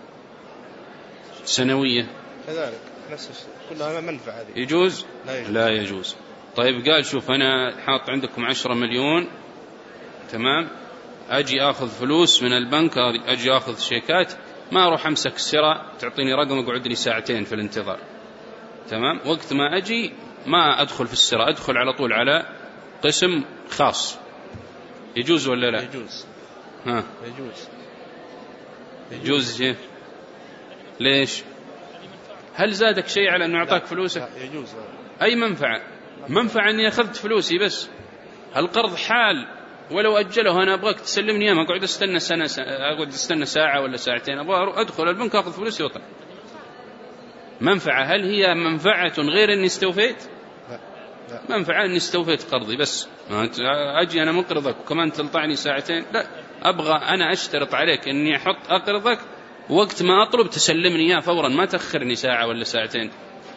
سنوية؟ كذلك نفس الشيء، كلها منفعة هذه. يجوز؟ لا يجوز. لا يجوز. طيب قال شوف أنا حاط عندكم 10 مليون، تمام، أجي أخذ فلوس من البنك، أجي أخذ شيكات، ما أروح أمسك السرة تعطيني رقم أقعد لي ساعتين في الانتظار، تمام، وقت ما أجي ما أدخل في السرة، أدخل على طول على قسم خاص. يجوز ولا لا؟ يجوز. ها؟ يجوز. يجوز. ليش؟ هل زادك شيء على أنه أعطاك فلوسك؟ لا يجوز. أي منفعة؟ منفعة أني أخذت فلوسي بس، القرض حال ولو أجله، أنا أبغاك تسلمني ما أقعد أستنى سنة، أقعد أستنى ساعة ولا ساعتين، أبغى أدخل البنك أخذ فلوسي وطلع. منفعة، هل هي منفعة غير أني استوفيت؟ لا. منفعة أني استوفيت قرضي بس، أجي أنا مقرضك وكمان تلطعني ساعتين، لا، أبغى أنا أشترط عليك أني أحط أقرضك، وقت ما أطلب تسلمني إياه فورا، ما تأخرني ساعة ولا ساعتين.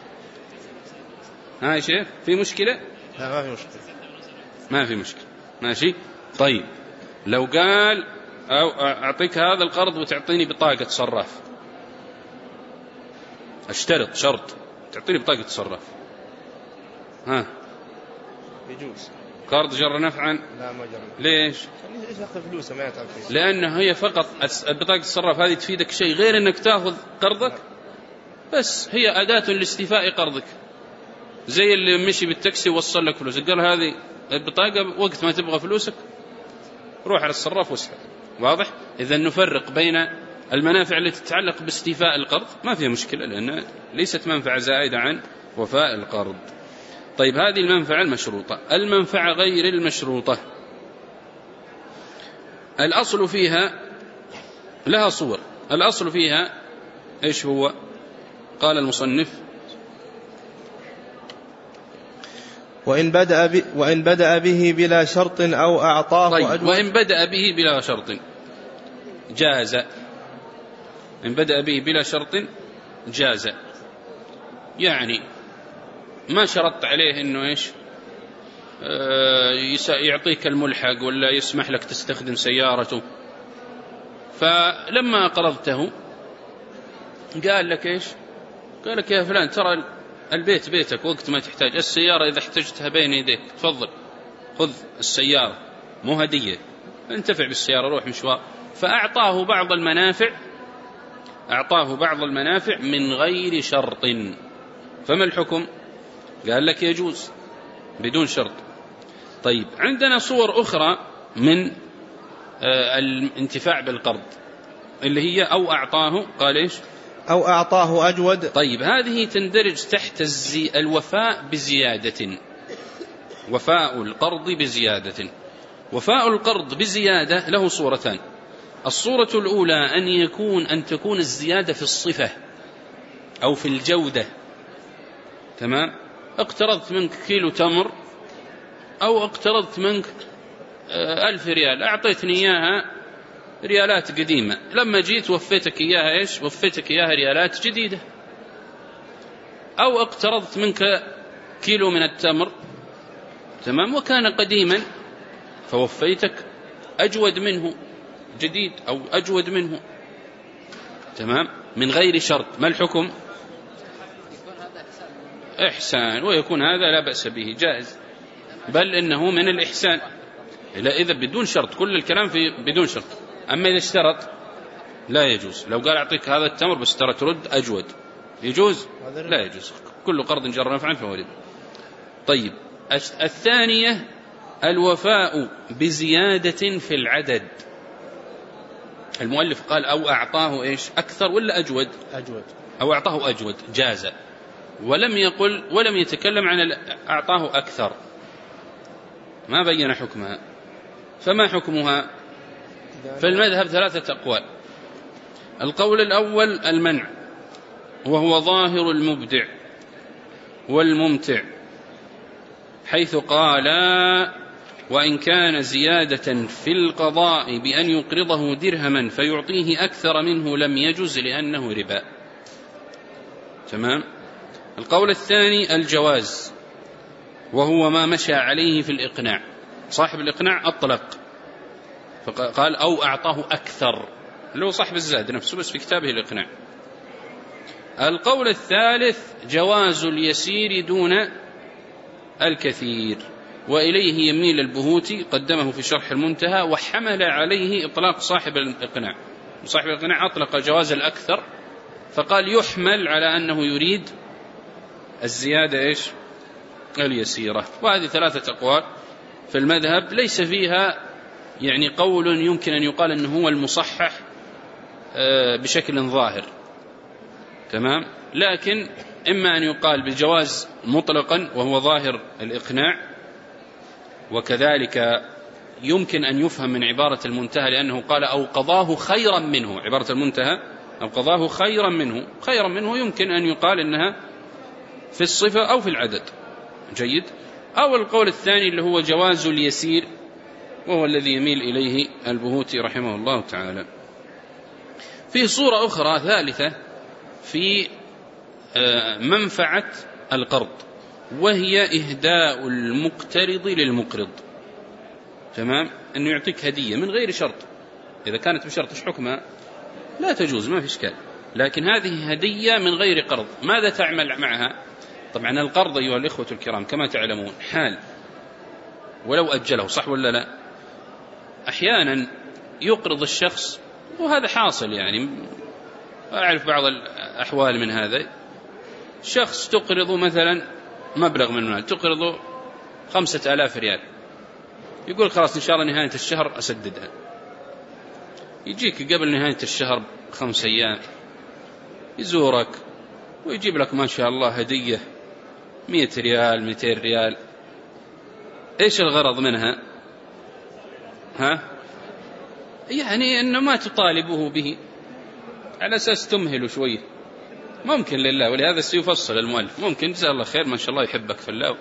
ها شيخ في مشكلة؟ لا ما في مشكلة. ما في مشكلة، ماشي. طيب لو قال أو أعطيك هذا القرض وتعطيني بطاقة صراف، اشترط شرط تعطيني بطاقة صراف، ها؟ يجوز. قرض جر نفعا؟ لا ما جر. ليش؟ ليش أخذ فلوسه ما يتعب فيه؟ لأنه هي فقط بطاقة الصراف هذه تفيدك شيء غير أنك تأخذ قرضك، بس هي أداة لاستيفاء قرضك، زي اللي مشي بالتاكسي ووصل لك فلوسك، قال هذه البطاقة وقت ما تبغى فلوسك روح على الصراف واسحب. واضح؟ إذا نفرق بين المنافع التي تتعلق باستيفاء القرض، ما فيها مشكلة لأن ليست منفعة زائدة عن وفاء القرض. طيب هذه المنفعة المشروطة. المنفعة غير المشروطة الأصل فيها لها صور. الأصل فيها إيش هو؟ قال المصنف وإن بدأ به بلا شرط أو أعطاه. طيب وإن بدأ به بلا شرط جاز. إن بدأ به بلا شرط جاز، يعني ما شرط عليه إنه إيش يعطيك الملحق ولا يسمح لك تستخدم سيارته، فلما قرضته قال لك إيش؟ قال لك يا فلان ترى البيت بيتك، وقت ما تحتاج السيارة إذا احتجتها بين يديك تفضل خذ السيارة، مو هدية، انتفع بالسيارة روح مشوار. فأعطاه بعض المنافع أعطاه بعض المنافع من غير شرط، فما الحكم؟ قال لك يجوز بدون شرط. طيب عندنا صور أخرى من الانتفاع بالقرض اللي هي أو أعطاه، قال إيش؟ أو أعطاه أجود. طيب هذه تندرج تحت الوفاء بزيادة، وفاء القرض بزيادة. وفاء القرض بزيادة له صورتان. الصورة الأولى أن تكون الزيادة في الصفة أو في الجودة. تمام؟ اقترضت منك كيلو تمر أو اقترضت منك 1000 ريال، أعطيتني إياها ريالات قديمة، لما جيت وفيتك إياها إيش؟ وفيتك إياها ريالات جديدة. أو اقترضت منك كيلو من التمر، تمام، وكان قديما فوفيتك أجود منه جديد أو أجود منه، تمام، من غير شرط. ما الحكم؟ إحسان، ويكون هذا لا بأس به، جائز، بل إنه من الإحسان إذا بدون شرط. كل الكلام في بدون شرط. أما إذا اشترط لا يجوز. لو قال أعطيك هذا التمر بس ترى ترد أجود، يجوز؟ لا يجوز. كل قرض جر نفعا فهو ربا. طيب الثانية الوفاء بزيادة في العدد. المؤلف قال أو أعطاه إيش؟ أكثر ولا أجود؟ أجود. أو أعطاه أجود جاز، ولم يتكلم عن أعطاه أكثر، ما بين حكمها. فما حكمها؟ في المذهب 3 أقوال. القول الأول المنع، وهو ظاهر المبدع والممتع، حيث قال وإن كان زيادة في القضاء بأن يقرضه درهما فيعطيه أكثر منه لم يجز لأنه ربا. تمام. القول الثاني الجواز، وهو ما مشى عليه في الإقناع. صاحب الإقناع أطلق فقال أو أعطاه أكثر، اللي هو صاحب الزاد نفسه بس في كتابه الإقناع. القول الثالث جواز اليسير دون الكثير، وإليه يميل البهوتي، قدمه في شرح المنتهى، وحمل عليه إطلاق صاحب الإقناع. صاحب الإقناع أطلق جواز الأكثر فقال يحمل على أنه يريد الزيادة إيش؟ اليسيرة. وهذه 3 أقوال في المذهب، ليس فيها يعني قول يمكن أن يقال أنه هو المصحح بشكل ظاهر، تمام، لكن إما أن يقال بالجواز مطلقا وهو ظاهر الإقناع، وكذلك يمكن أن يفهم من عبارة المنتهى لأنه قال أو قضاه خيرا منه. عبارة المنتهى أو قضاه خيرا منه، خيرا منه يمكن أن يقال أنها في الصفة أو في العدد، جيد. أو القول الثاني اللي هو جواز اليسير، وهو الذي يميل إليه البهوتي رحمه الله تعالى. في صورة أخرى ثالثة في منفعة القرض، وهي إهداء المقترض للمقرض. تمام، أنه يعطيك هدية من غير شرط. إذا كانت بشرط إيش حكمها؟ لا تجوز، ما في إشكال. لكن هذه هدية من غير قرض، ماذا تعمل معها؟ طبعا القرض أيها الإخوة الكرام كما تعلمون حال ولو أجله، صح ولا لا؟ أحيانا يقرض الشخص، وهذا حاصل، يعني أعرف بعض الأحوال من هذا. شخص تقرضه مثلا مبلغ من المال، تقرضه 5000 ريال، يقول خلاص إن شاء الله نهاية الشهر أسددها. يجيك قبل نهاية الشهر ب5 أيام يزورك ويجيب لك ما شاء الله هدية 100 ريال 200 ريال. إيش الغرض منها؟ يعني أنه ما تطالبه به، على أساس تمهله شوية، ممكن لله. ولهذا سيفصل المؤلف، ممكن جزاه الله خير ما شاء الله يحبك في الله،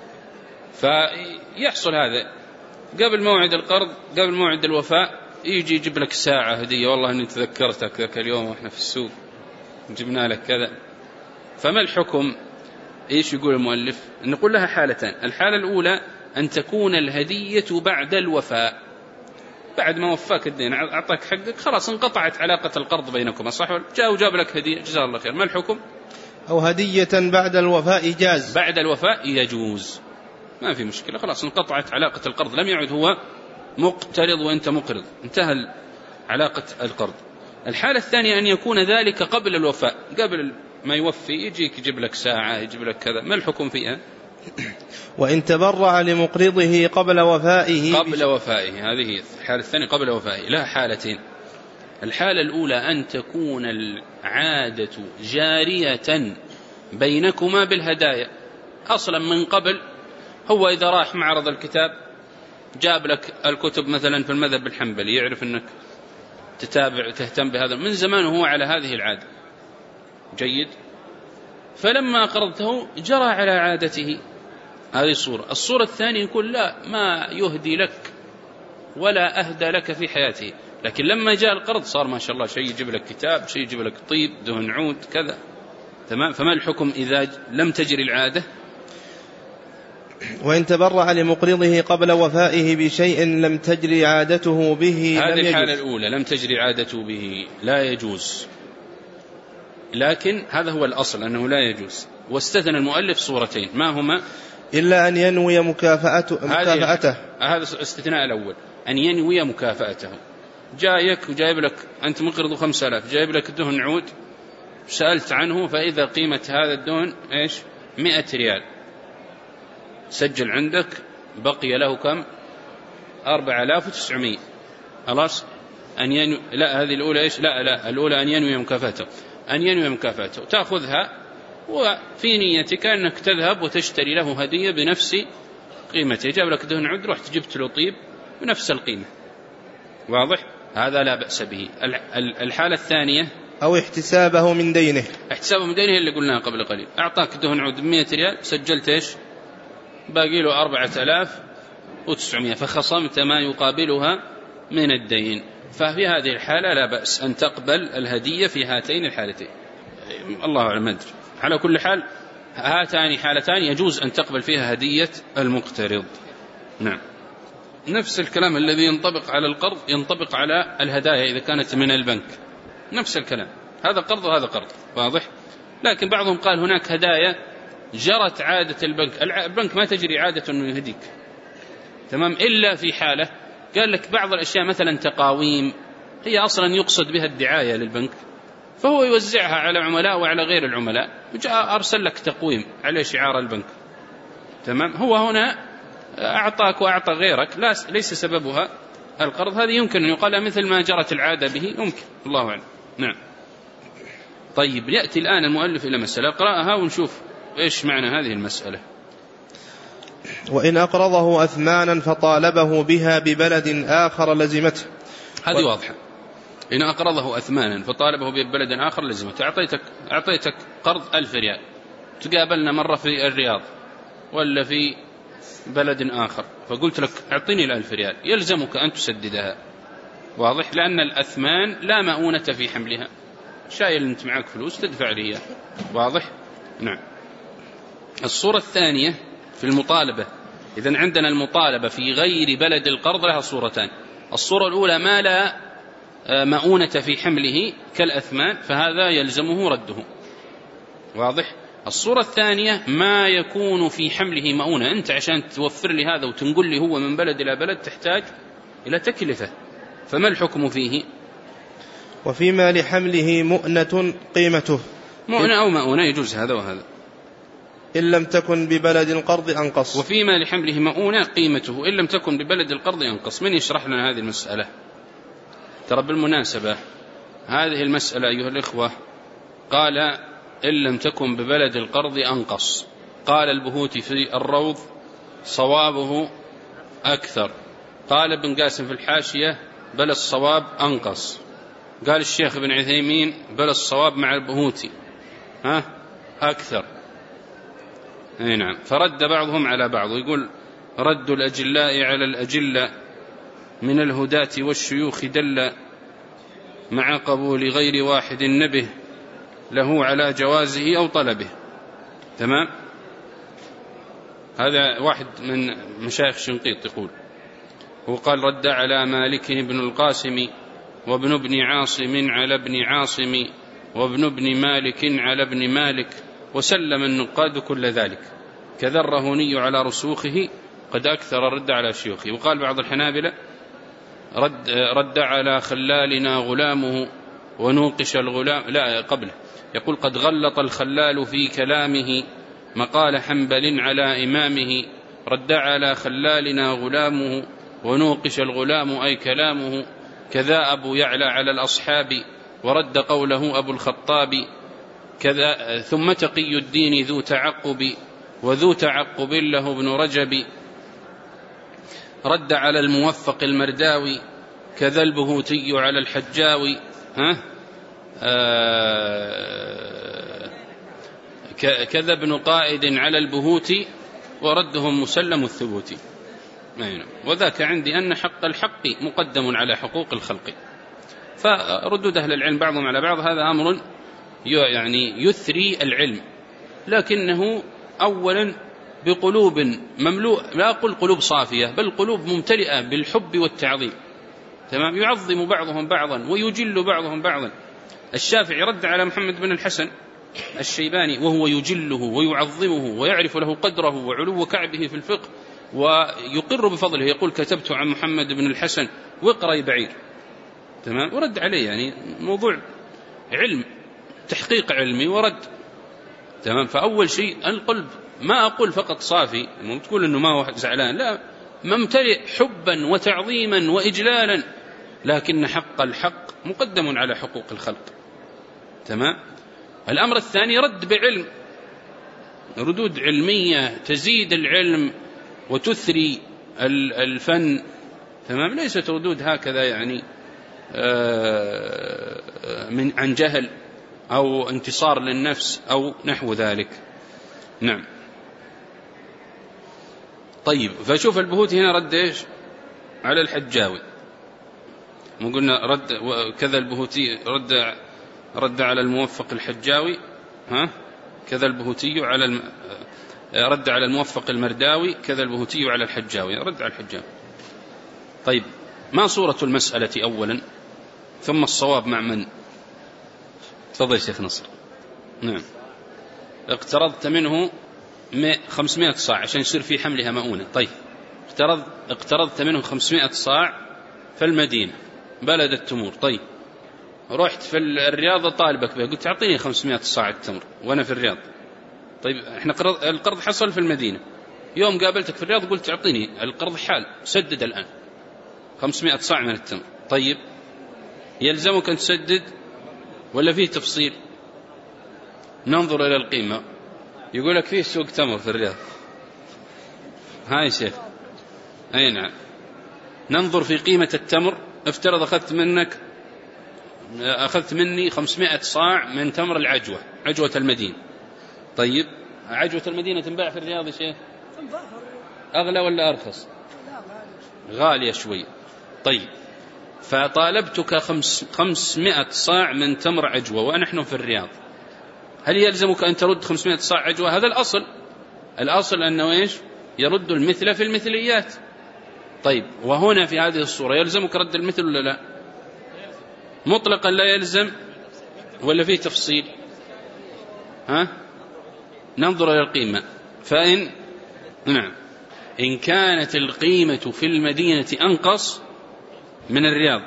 فيحصل هذا قبل موعد القرض، قبل موعد الوفاء، يجي يجيب لك ساعة هدية، والله أني تذكرتك ذاك اليوم وإحنا في السوق جبنا لك كذا. فما الحكم؟ إيش يقول المؤلف؟ نقول لها حالتان. الحالة الأولى أن تكون الهدية بعد الوفاء، بعد ما وفاك الدين أعطاك حقك، خلاص انقطعت علاقة القرض بينكم، صح؟ جاء وجاب لك هدية، جزاه الله خير. ما الحكم؟ أو هدية بعد الوفاء جاز، بعد الوفاء يجوز، ما في مشكلة، خلاص انقطعت علاقة القرض، لم يعد هو مقترض وأنت مقرض، انتهى علاقة القرض. الحالة الثانية أن يكون ذلك قبل الوفاء، قبل ما يوفي يجيك يجيب لك ساعة يجيب لك كذا، ما الحكم فيها؟ وإن تبرع لمقرضه قبل وفائه هذه هي الحالة الثانية قبل وفائه. لا حالتين. الحالة الأولى أن تكون العادة جارية بينكما بالهدايا أصلا من قبل. هو إذا راح معرض الكتاب جاب لك الكتب مثلا في المذهب الحنبلي، يعرف أنك تهتم بهذا من زمان وهو على هذه العادة، جيد، فلما قرضته جرى على عادته. هذه الصورة الثانية يقول لا، ما يهدي لك ولا أهدى لك في حياته، لكن لما جاء القرض صار ما شاء الله شيء يجيب لك كتاب، شيء يجيب لك طيب، دهن عود، كذا، تمام. فما الحكم إذا لم تجري العادة؟ وإن تبرع لمقرضه قبل وفائه بشيء لم تجري عادته به هذه الحالة الأولى لم تجري عادته به لا يجوز، لكن هذا هو الأصل أنه لا يجوز. واستثنى المؤلف صورتين، ما هما؟ إلا أن ينوي مكافأته. هذا استثناء الأول، أن ينوي مكافأته. جايك وجايب لك أنت مقرض 5000، جايب لك دهن عود، سألت عنه فإذا قيمة هذا الدهن إيش؟ 100 ريال، سجل عندك بقي له كم؟ 4900. خلاص أن ينوي. لا، هذه الأولى إيش؟ لا الأولى أن ينوي مكافأته، تأخذها وفي نيتك أنك تذهب وتشتري له هدية بنفس قيمته. جاب لك دهن عود، رحت جبت له طيب بنفس القيمة، واضح؟ هذا لا بأس به. الحالة الثانية أو احتسابه من دينه. اللي قلناه قبل قليل، أعطاك دهن عود 100 ريال، سجلت إيش؟ باقي له 4900، فخصمت ما يقابلها من الدين. ففي هذه الحالة لا بأس أن تقبل الهدية في هاتين الحالتين. الله أعلم، أدري. على كل حال هاتان حالتان يجوز أن تقبل فيها هدية المقترض. نعم. نفس الكلام الذي ينطبق على القرض ينطبق على الهدايا إذا كانت من البنك، نفس الكلام، هذا قرض وهذا قرض، واضح؟ لكن بعضهم قال هناك هدايا جرت عادة البنك ما تجري عادة أنه يهديك، تمام، إلا في حالة قال لك بعض الأشياء مثلا تقاويم هي أصلا يقصد بها الدعاية للبنك، فهو يوزعها على عملاء وعلى غير العملاء، وجاء أرسل لك تقويم عليه شعار البنك، تمام. هو هنا أعطاك وأعطى غيرك، ليس سببها القرض. هذه يمكن أن يقال مثل ما جرت العادة به، يمكن، الله أعلم. نعم. طيب، يأتي الآن المؤلف إلى مسألة، اقرأها ونشوف إيش معنى هذه المسألة. وإن أقرضه أثمانا فطالبه بها ببلد آخر لزمته. هذه واضحة. إن أقرضه أثمانا فطالبه ببلد آخر لزمته. أعطيتك قرض 1000 ريال، تقابلنا مرة في الرياض ولا في بلد آخر، فقلت لك أعطيني 1000 ريال، يلزمك أن تسددها، واضح؟ لأن الأثمان لا مؤونة في حملها، شايل أنت معك فلوس تدفع لي، واضح؟ نعم. الصورة الثانية في المطالبة. إذن عندنا المطالبة في غير بلد القرض لها صورتان. الصورة الأولى ما لا مؤونة في حمله كالأثمان، فهذا يلزمه رده، واضح؟ الصورة الثانية ما يكون في حمله مؤونة، أنت عشان توفر لي هذا وتنقل لي هو من بلد إلى بلد تحتاج إلى تكلفة، فما الحكم فيه؟ وفيما لحمله مؤنة قيمته. مؤنة أو مؤونة يجوز هذا وهذا، إن لم تكن ببلد القرض أنقص. وفيما لحمله مؤونة قيمته إن لم تكن ببلد القرض أنقص. من يشرح لنا هذه المسألة؟ ترى بالمناسبة هذه المسألة أيها الإخوة قال إن لم تكن ببلد القرض أنقص. قال البهوتي في الروض صوابه أكثر. قال ابن قاسم في الحاشية بل الصواب أنقص. قال الشيخ ابن عثيمين بل الصواب مع البهوتي أكثر. نعم. فرد بعضهم على بعض، ويقول رد الأجلاء على الأجلة من الهداة والشيوخ دل مع قبول غير واحد نبه له على جوازه أو طلبه. تمام. هذا واحد من مشايخ شنقيط يقول، هو قال رد على مالك بن القاسم وابن ابن عاصم على ابن عاصم وابن ابن مالك على ابن مالك، وسلم النقاد كل ذلك، كذا الرهوني على رسوخه قد أكثر الرد على شيوخه. وقال بعض الحنابلة رد على خلالنا غلامه ونوقش الغلام، لا قبله، يقول قد غلط الخلال في كلامه مقال حنبل على إمامه، رد على خلالنا غلامه ونوقش الغلام أي كلامه، كذا أبو يعلى على الأصحاب ورد قوله أبو الخطاب، كذا ثم تقي الدين ذو تعقب وذو تعقب له ابن رجب، رد على الموفق المرداوي كذا البهوتي على الحجاوي، كذا ابن قائد على البهوتي وردهم مسلم الثبوت. وذاك عندي أن حق الحق مقدم على حقوق الخلق. فردود أهل العلم بعضهم على بعض هذا أمر يعني يثري العلم، لكنه أولا بقلوب مملوء، لا أقول قلوب صافية، بل قلوب ممتلئة بالحب والتعظيم، تمام، يعظم بعضهم بعضا ويجل بعضهم بعضا. الشافعي رد على محمد بن الحسن الشيباني وهو يجله ويعظمه ويعرف له قدره وعلو كعبه في الفقه ويقر بفضله، يقول كتبت عن محمد بن الحسن وقري بعير، تمام، ورد عليه، يعني موضوع علم، تحقيق علمي ورد، تمام. فأول شيء القلب، ما أقول فقط صافي، مو تقول إنه ما هو زعلان، لا، ممتلئ حبا وتعظيما وإجلالا، لكن حق الحق مقدم على حقوق الخلق، تمام. الأمر الثاني رد بعلم، ردود علمية تزيد العلم وتثري الفن، تمام، ليست ردود هكذا يعني من عن جهل أو انتصار للنفس أو نحو ذلك. نعم. طيب، فشوف البهوتي هنا رد إيش على الحجاوي، مو قلنا رد كذا البهوتي رد على الموفق الحجاوي، كذا البهوتي على رد على الموفق المرداوي، كذا البهوتي على الحجاوي، رد على الحجاوي. طيب، ما صورة المسألة أولا، ثم الصواب مع من؟ تفضل شيخ نصر. نعم. اقترضت منه 500 صاع عشان يصير في حملها مؤونة. طيب، اقترضت منه 500 صاع في المدينة بلد التمور. طيب، رحت في الرياض طالبك به، قلت أعطيني 500 صاع التمر وأنا في الرياض. طيب، احنا القرض حصل في المدينة، يوم قابلتك في الرياض قلت أعطيني القرض حال، سدد الآن 500 صاع من التمر. طيب، يلزمك أن تسدد ولا فيه تفصيل؟ ننظر إلى القيمة، يقول لك فيه سوق تمر في الرياض، هاي شيخ، أي نعم، ننظر في قيمة التمر. افترض أخذت مني 500 صاع من تمر العجوة، عجوة المدينة. طيب، عجوة المدينة تنباع في الرياض يا شيخ؟ أغلى ولا أرخص؟ غالية شوي. طيب، فطالبتك 500 صاع من تمر عجوة ونحن في الرياض، هل يلزمك أن ترد 500 صاع عجوة؟ هذا الأصل أنه إيش؟ يرد المثل في المثليات. طيب، وهنا في هذه الصورة يلزمك رد المثل ولا لا؟ مطلقا لا يلزم ولا فيه تفصيل؟ ننظر إلى القيمة. نعم، إن كانت القيمة في المدينة أنقص من الرياض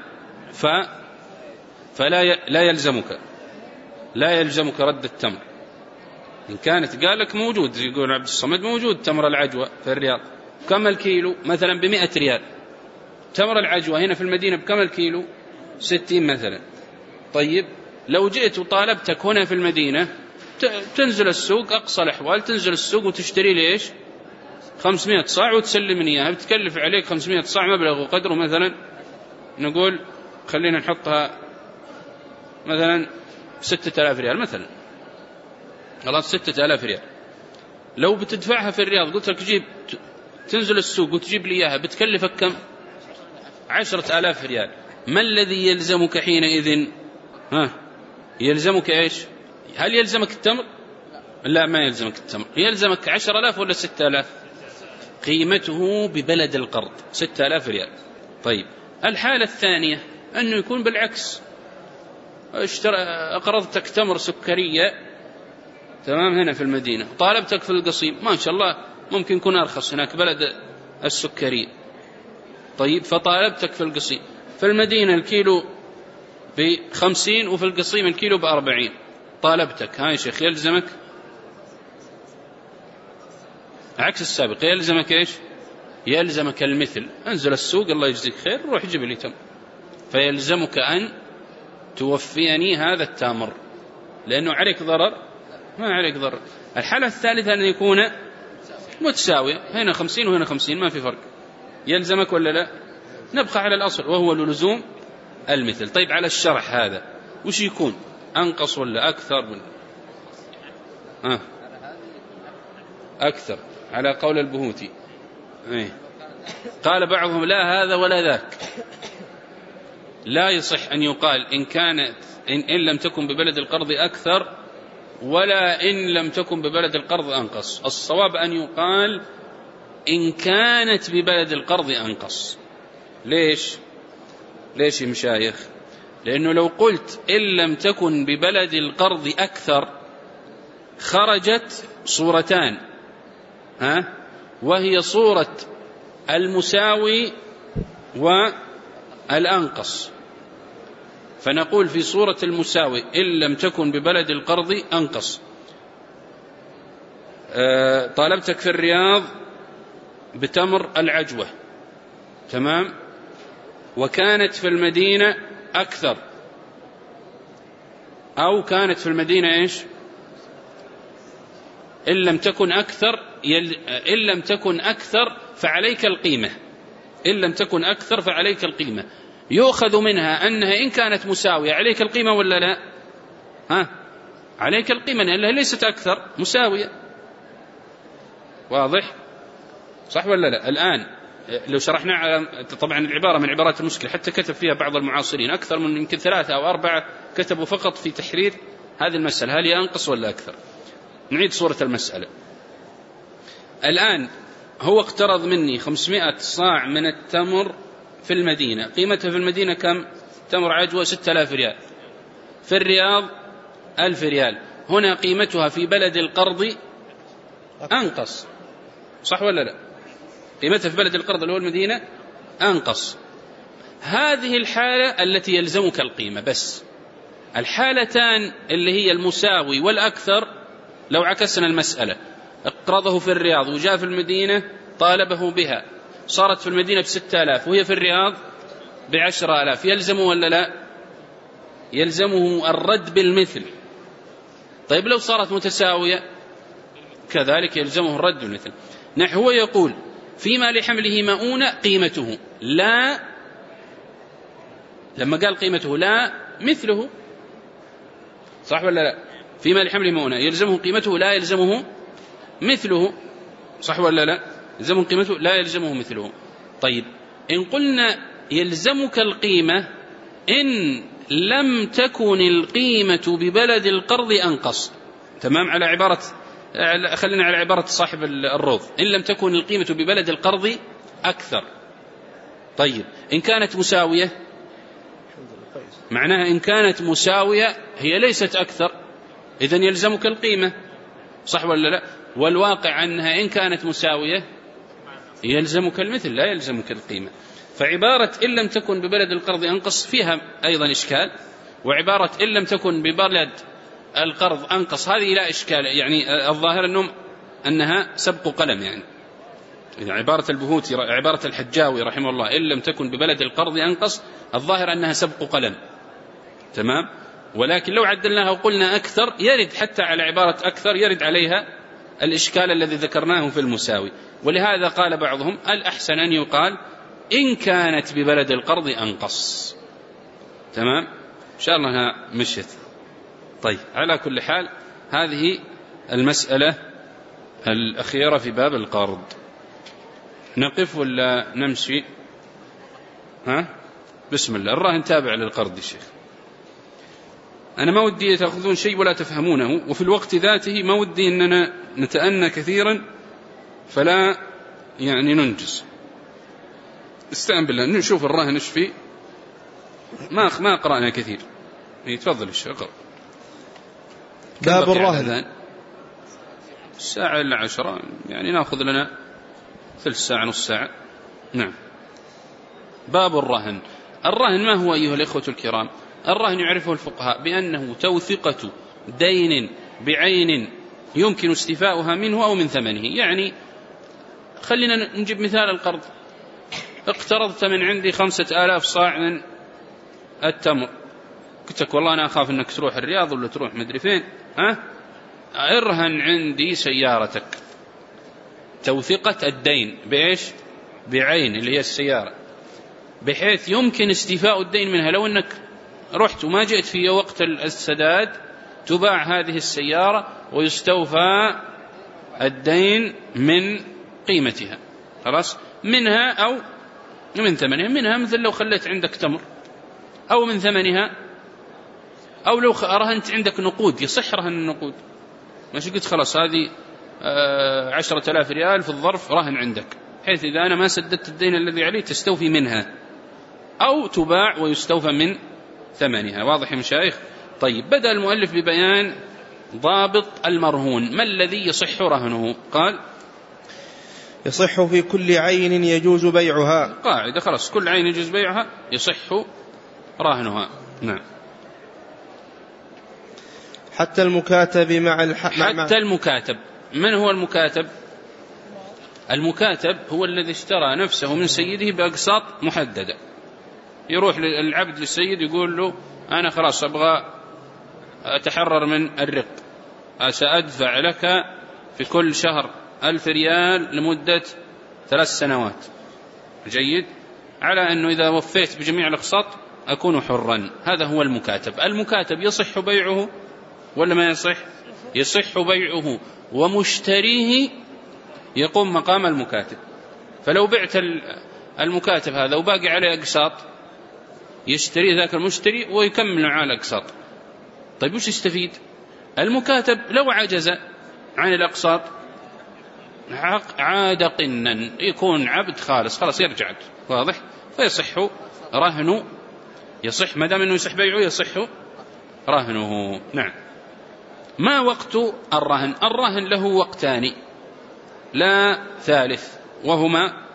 فلا يلزمك رد التمر. إن كانت قال لك موجود، يقول عبد الصمد موجود تمر العجوة في الرياض، كم الكيلو؟ مثلا ب100 ريال. تمر العجوة هنا في المدينة بكم الكيلو؟ 60 مثلا. طيب، لو جئت وطالبتك هنا في المدينة تنزل السوق، أقصى الأحوال تنزل السوق وتشتري ليش 500 صاع وتسلمني إياها، بتكلف عليك 500 صاع مبلغ وقدره مثلا، نقول خلينا نحطها مثلا 6000 ريال مثلا، خلاص 6000 ريال. لو بتدفعها في الرياض قلت لك تنزل السوق وتجيب لي إياها، بتكلفك كم؟ 10,000 ريال. ما الذي يلزمك حينئذ؟ يلزمك إيش؟ هل يلزمك التمر؟ لا، ما يلزمك التمر. يلزمك 10,000 ولا 6,000؟ قيمته ببلد القرض 6,000 ريال. طيب، الحالة الثانية أنه يكون بالعكس، أقرضتك تمر سكرية، تمام، هنا في المدينة، طالبتك في القصيم، ما شاء الله ممكن يكون أرخص هناك بلد السكرية. طيب، فطالبتك في القصيم، في المدينة الكيلو ب50 وفي القصيم الكيلو ب40، طالبتك ها يا شيخ يلزمك عكس السابق، يلزمك إيش؟ يلزمك المثل. انزل السوق الله يجزيك خير روح جيب لي تمر، فيلزمك أن توفيني هذا التمر لأنه عليك ضرر ما عليك ضرر. الحالة الثالثة أن يكون متساوية، هنا 50 وهنا 50 ما في فرق، يلزمك ولا لا؟ نبقى على الأصل وهو لزوم المثل. طيب على الشرح هذا وش يكون؟ أنقص ولا أكثر من أكثر على قول البهوتي؟ قال بعضهم لا هذا ولا ذاك، لا يصح أن يقال إن لم تكن ببلد القرض أكثر ولا إن لم تكن ببلد القرض أنقص. الصواب أن يقال إن كانت ببلد القرض أنقص. ليش يا مشايخ؟ لأنه لو قلت إن لم تكن ببلد القرض أكثر خرجت صورتان، وهي صورة المساوي والأنقص. فنقول في صورة المساوي إن لم تكن ببلد القرض أنقص، طالبتك في الرياض بتمر العجوة، تمام، وكانت في المدينة أكثر، أو كانت في المدينة إيش؟ إن لم تكن أكثر فعليك القيمة، إن لم تكن أكثر فعليك القيمة. يؤخذ منها أنها إن كانت مساوية عليك القيمة ولا لا؟ عليك القيمة لأنها ليست أكثر، مساوية. واضح؟ صح ولا لا؟ الآن لو شرحنا على طبعا العبارة من عبارات المشكلة حتى كتب فيها بعض المعاصرين أكثر من يمكن 3 أو 4 كتبوا فقط في تحرير هذه المسألة، هل ينقص ولا أكثر؟ نعيد صورة المسألة. الآن هو اقترض مني 500 صاع من التمر في المدينة، قيمتها في المدينة كم؟ تمر عجوة 6000 ريال، في الرياض 1000 ريال. هنا قيمتها في بلد القرض أنقص، صح ولا لا؟ قيمتها في بلد القرض اللي هو المدينة أنقص. هذه الحالة التي يلزمك القيمة بس. الحالتان اللي هي المساوي والأكثر لو عكسنا المسألة، اقترضه في الرياض وجاء في المدينة طالبه بها، صارت في المدينة ب6000 وهي في الرياض ب10,000، يلزمه ولا لا؟ يلزمه الرد بالمثل. طيب لو صارت متساوية كذلك يلزمه الرد بالمثل. نحو يقول فيما لحمله مؤونة قيمته لا، لما قال قيمته لا مثله، صح ولا لا؟ فيما لحمله مؤونة يلزمه قيمته لا يلزمه مثله، صح ولا لا؟ يلزمه قيمته لا يلزمه مثله. طيب إن قلنا يلزمك القيمة إن لم تكن القيمة ببلد القرض أنقص، تمام، على عبارة، خلينا على عبارة صاحب الروض، إن لم تكن القيمة ببلد القرض أكثر. طيب إن كانت مساوية، معناها إن كانت مساوية هي ليست أكثر، إذن يلزمك القيمة، صح ولا لا؟ والواقع أنها إن كانت مساوية يلزمك المثل لا يلزمك القيمة. فعبارة إن لم تكن ببلد القرض أنقص فيها أيضا إشكال، وعبارة إن لم تكن ببلد القرض أنقص هذه لا إشكال، يعني الظاهر أنها سبق قلم، يعني عبارة البهوتي عبارة الحجاوي رحمه الله إن لم تكن ببلد القرض أنقص الظاهر أنها سبق قلم، تمام. ولكن لو عدلناها وقلنا أكثر يرد حتى على عبارة أكثر يرد عليها الإشكال الذي ذكرناه في المساوي. ولهذا قال بعضهم الأحسن أن يقال إن كانت ببلد القرض أنقص، تمام. إن شاء الله مشيت. طيب على كل حال هذه المسألة الأخيرة في باب القرض. نقف ولا نمشي؟ بسم الله. الراهن تابع للقرض يا شيخ. أنا ما ودي تأخذون شيء ولا تفهمونه، وفي الوقت ذاته ما ودي أننا نتأنى كثيرا فلا يعني ننجز. استعن بالله نشوف الراهن ايش فيه، ما قرأنا كثير. يتفضل الشيخ اقرأ. باب الرهن. الساعة إلا 10، يعني نأخذ لنا ثلث ساعة نص ساعة. نعم. باب الرهن. الرهن ما هو أيها الإخوة الكرام؟ الرهن يعرفه الفقهاء بأنه توثقة دين بعين يمكن استيفاؤها منه أو من ثمنه. يعني خلينا نجيب مثال القرض. اقترضت من عندي 5000 صاع من التمر، قلت لك والله أنا أخاف أنك تروح الرياض ولا تروح مدري فين، ارهن عندي سيارتك. توثقة الدين بإيش؟ بعين اللي هي السيارة، بحيث يمكن استيفاء الدين منها. لو أنك رحت وما جئت في وقت السداد تباع هذه السيارة ويستوفى الدين من قيمتها، خلاص، منها أو من ثمنها. منها مثل لو خليت عندك تمر، أو من ثمنها، أو لو رهنت عندك نقود يصح رهن النقود. ماشي قلت خلاص هذه 10,000 ريال في الظرف رهن عندك، حيث إذا أنا ما سددت الدين الذي عليه تستوفي منها، أو تباع ويستوفى من ثمنها. واضح يا مشايخ؟ طيب، بدأ المؤلف ببيان ضابط المرهون. ما الذي يصح رهنه؟ قال يصح في كل عين يجوز بيعها. قاعدة خلاص، كل عين يجوز بيعها يصح رهنها. نعم. حتى المكاتب حتى المكاتب. من هو المكاتب؟ المكاتب هو الذي اشترى نفسه من سيده بأقساط محددة. يروح العبد للسيد يقول له أنا خلاص أبغى أتحرر من الرق، سأدفع لك في كل شهر 1000 ريال لمدة 3 سنوات، جيد، على أنه إذا وفيت بجميع الأقساط أكون حرا. هذا هو المكاتب. المكاتب يصح بيعه ولا ما يصح؟ يصح بيعه، ومشتريه يقوم مقام المكاتب. فلو بعت المكاتب هذا وباقي عليه أقساط، يشتري ذاك المشتري ويكمل على الأقساط. طيب وش يستفيد المكاتب؟ لو عجز عن الأقساط عاد قنا، يكون عبد خالص، خلاص يرجع. واضح؟ فيصح رهنه، يصح ما دام انه يصح بيعه يصح رهنه. نعم. ما وقت الرهن؟ الرهن له وقتان لا ثالث، وهما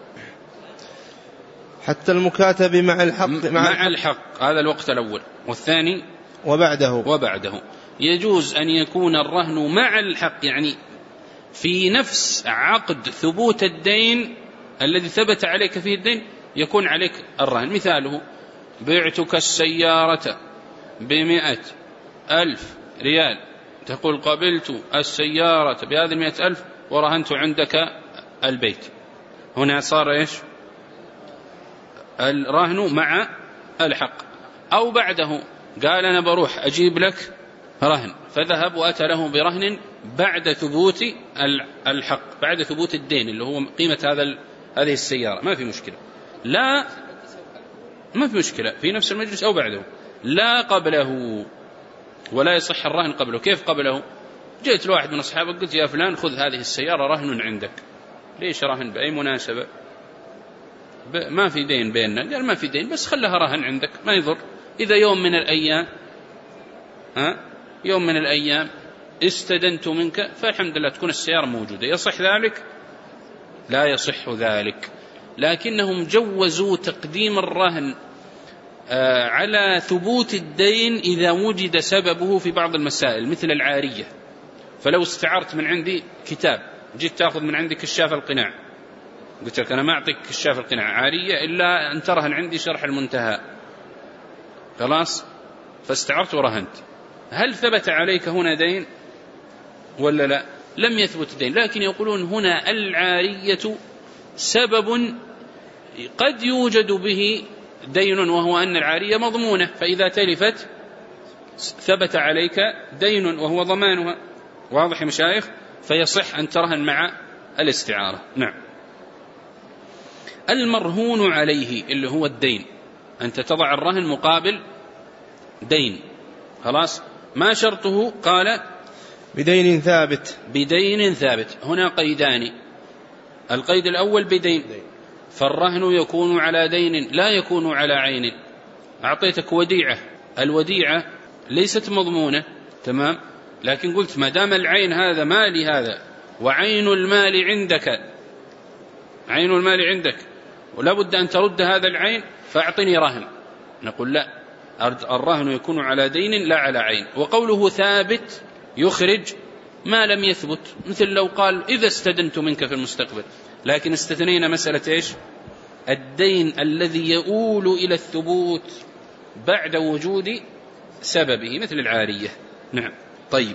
حتى المكاتب مع الحق هذا الوقت الأول، والثاني وبعده. يجوز أن يكون الرهن مع الحق، يعني في نفس عقد ثبوت الدين الذي ثبت عليك فيه الدين يكون عليك الرهن. مثاله: بعتك السيارة ب100,000 ريال، تقول قبلت السيارة بهذه 100,000 ورهنت عندك البيت. هنا صار إيش؟ الرهن مع الحق. أو بعده قال أنا بروح أجيب لك رهن، فذهب وأتى له برهن بعد ثبوت الحق، بعد ثبوت الدين اللي هو قيمة هذه السيارة. ما في مشكلة، لا ما في مشكلة في نفس المجلس أو بعده، لا قبله، ولا يصح الرهن قبله. كيف قبله؟ جئت لواحد من أصحابك قلت يا فلان خذ هذه السيارة رهن عندك. ليش رهن؟ بأي مناسبة؟ ما في دين بيننا. قال ما في دين، بس خلها رهن عندك ما يضر. إذا يوم من الأيام استدنت منك فالحمد لله تكون السيارة موجودة. يصح ذلك؟ لا يصح ذلك. لكنهم جوزوا تقديم الرهن على ثبوت الدين إذا وجد سببه في بعض المسائل، مثل العارية. فلو استعرت من عندي كتاب، جيت تأخذ من عندي كشاف القناع، قلت لك أنا ما أعطيك كشاف القناع عارية إلا أن ترهن عندي شرح المنتهى، خلاص، فاستعرت ورهنت. هل ثبت عليك هنا دين ولا لا؟ لم يثبت دين. لكن يقولون هنا العارية سبب قد يوجد به دين، وهو أن العارية مضمونة، فإذا تلفت ثبت عليك دين وهو ضمانها. واضح يا مشايخ؟ فيصح أن ترهن مع الاستعارة. نعم. المرهون عليه اللي هو الدين، أنت تضع الرهن مقابل دين، خلاص. ما شرطه؟ قال بدين ثابت. هنا قيدان. القيد الأول بدين، فالرهن يكون على دين لا يكون على عين. أعطيتك وديعة، الوديعة ليست مضمونة، تمام، لكن قلت ما دام العين هذا مالي هذا، وعين المال عندك ولا بد أن ترد هذا العين، فأعطني رهن. نقول لا، الرهن يكون على دين لا على عين. وقوله ثابت يخرج ما لم يثبت، مثل لو قال إذا استدنت منك في المستقبل، لكن استثنينا مسألة إيش؟ الدين الذي يؤول إلى الثبوت بعد وجود سببه مثل العارية. نعم. طيب،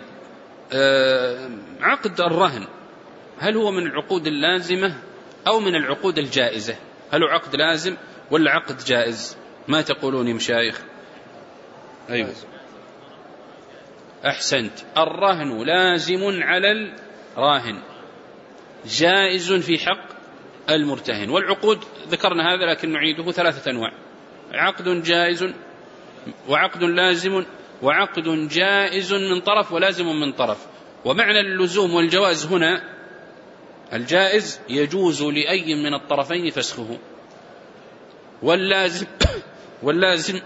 عقد الرهن هل هو من العقود اللازمة أو من العقود الجائزة؟ هل هو عقد لازم ولا عقد جائز؟ ما تقولون يا مشايخ؟ أيوة، أحسنت. الرهن لازم على الراهن، جائز في حق المرتهن. والعقود ذكرنا هذا لكن نعيده 3 أنواع: عقد جائز وعقد لازم وعقد جائز من طرف ولازم من طرف. ومعنى اللزوم والجواز هنا: الجائز يجوز لأي من الطرفين فسخه، واللازم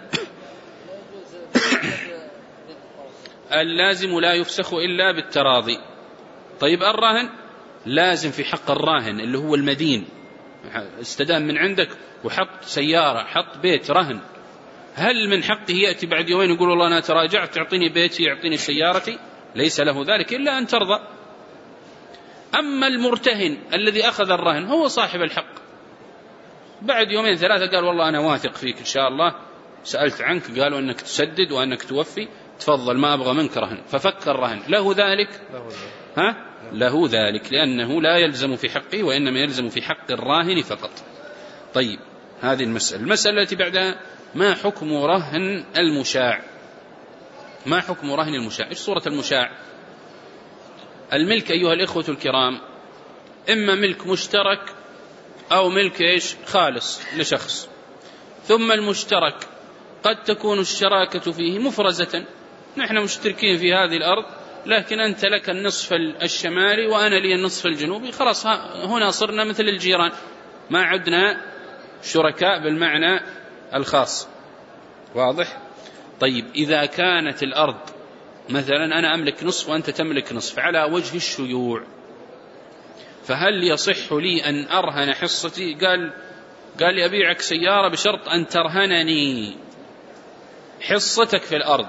اللازم لا يفسخ إلا بالتراضي. طيب، الرهن لازم في حق الراهن اللي هو المدين، استدام من عندك وحط سيارة، حط بيت رهن، هل من حقه يأتي بعد يومين يقول والله أنا تراجعت، تعطيني بيتي، يعطيني سيارتي؟ ليس له ذلك إلا أن ترضى. أما المرتهن الذي أخذ الرهن هو صاحب الحق، بعد 2-3 قال والله أنا واثق فيك إن شاء الله، سألت عنك قالوا أنك تسدد وأنك توفي، تفضل ما أبغى منك رهن، ففك الرهن، له ذلك؟ له ذلك، لأنه لا يلزم في حقه وإنما يلزم في حق الراهن فقط. طيب، هذه المسألة التي بعدها: ما حكم رهن المشاع؟ ما حكم رهن المشاع؟ إيش صورة المشاع؟ الملك أيها الإخوة الكرام إما ملك مشترك أو ملك إيش؟ خالص لشخص. ثم المشترك قد تكون الشراكة فيه مفرزة، نحن مشتركين في هذه الأرض لكن أنت لك النصف الشمالي وأنا لي النصف الجنوبي، خلاص هنا صرنا مثل الجيران، ما عدنا شركاء بالمعنى الخاص. واضح؟ طيب، إذا كانت الأرض مثلا أنا أملك نصف وأنت تملك نصف على وجه الشيوع، فهل يصح لي أن أرهن حصتي؟ قال لي أبيعك سيارة بشرط أن ترهنني حصتك في الأرض،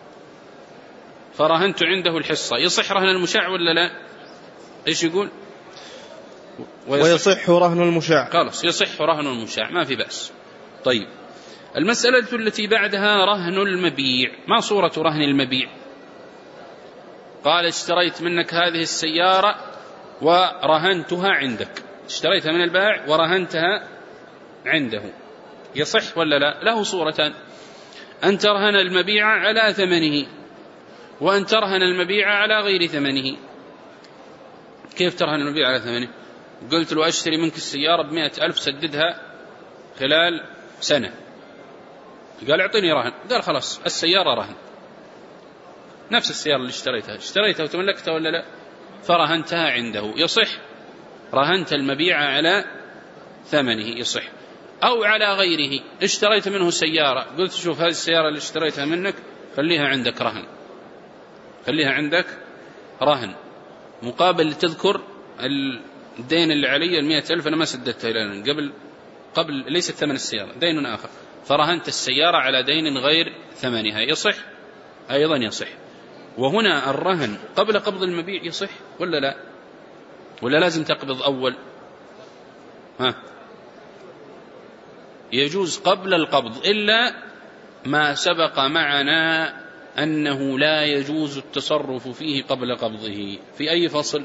فرهنت عنده الحصة، يصح رهن المشاع ولا لا؟ إيش يقول؟ ويصح رهن المشاع. خلاص، يصح رهن المشاع، ما في بأس. طيب، المسألة التي بعدها رهن المبيع. ما صورة رهن المبيع؟ قال اشتريت منك هذه السيارة ورهنتها عندك، اشتريتها من البائع ورهنتها عنده، يصح ولا لا؟ له صورتان: أن ترهن المبيع على ثمنه وأن ترهن المبيع على غير ثمنه. كيف ترهن المبيع على ثمنه؟ قلت له أشتري منك السيارة ب100,000 سددها خلال سنة، قال اعطيني رهن، قال خلاص السيارة رهن، نفس السيارة اللي اشتريتها وتملكتها ولا لا؟ فرهنتها عنده، يصح. رهنت المبيع على ثمنه، يصح. أو على غيره، اشتريت منه سيارة، قلت شوف هذه السيارة اللي اشتريتها منك خليها عندك رهن، خليها عندك رهن مقابل تذكر الدين اللي علي 100,000 أنا ما سددتها الآن، قبل ليست ثمن السيارة، دين آخر، فرهنت السيارة على دين غير ثمنها، يصح؟ أيضا يصح. وهنا الرهن قبل قبض المبيع يصح ولا لا؟ ولا لازم تقبض أول؟ يجوز قبل القبض، إلا ما سبق معنا أنه لا يجوز التصرف فيه قبل قبضه. في أي فصل؟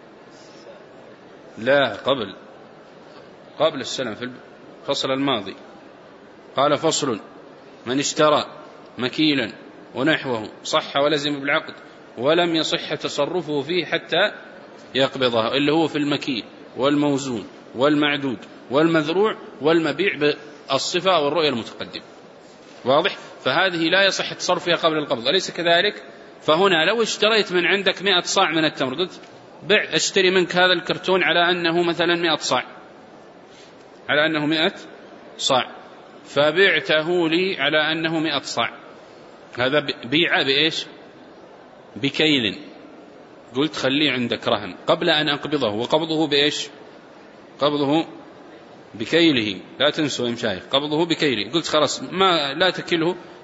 لا، قبل السلام، في الفصل الماضي قال: فصل: من اشترى مكيلا ونحوه صح ولزم بالعقد ولم يصح تصرفه فيه حتى يقبضها، اللي هو في المكيل والموزون والمعدود والمذروع والمبيع بالصفة والرؤية المتقدمة. واضح؟ فهذه لا يصح التصرف فيها قبل القبض، أليس كذلك؟ فهنا لو اشتريت من عندك 100 صاع من التمر، قلت اشتري منك هذا الكرتون على أنه مثلا 100 صاع، على أنه 100 صاع، فبعته لي على أنه 100 صاع، هذا بيع بإيش؟ بكيل. قلت خليه عندك رهن قبل أن أقبضه، وقبضه بإيش؟ قبضه بكيله، لا تنسوا يا مشايخ، قبضه بكيله. قلت خلاص ما لا تكله،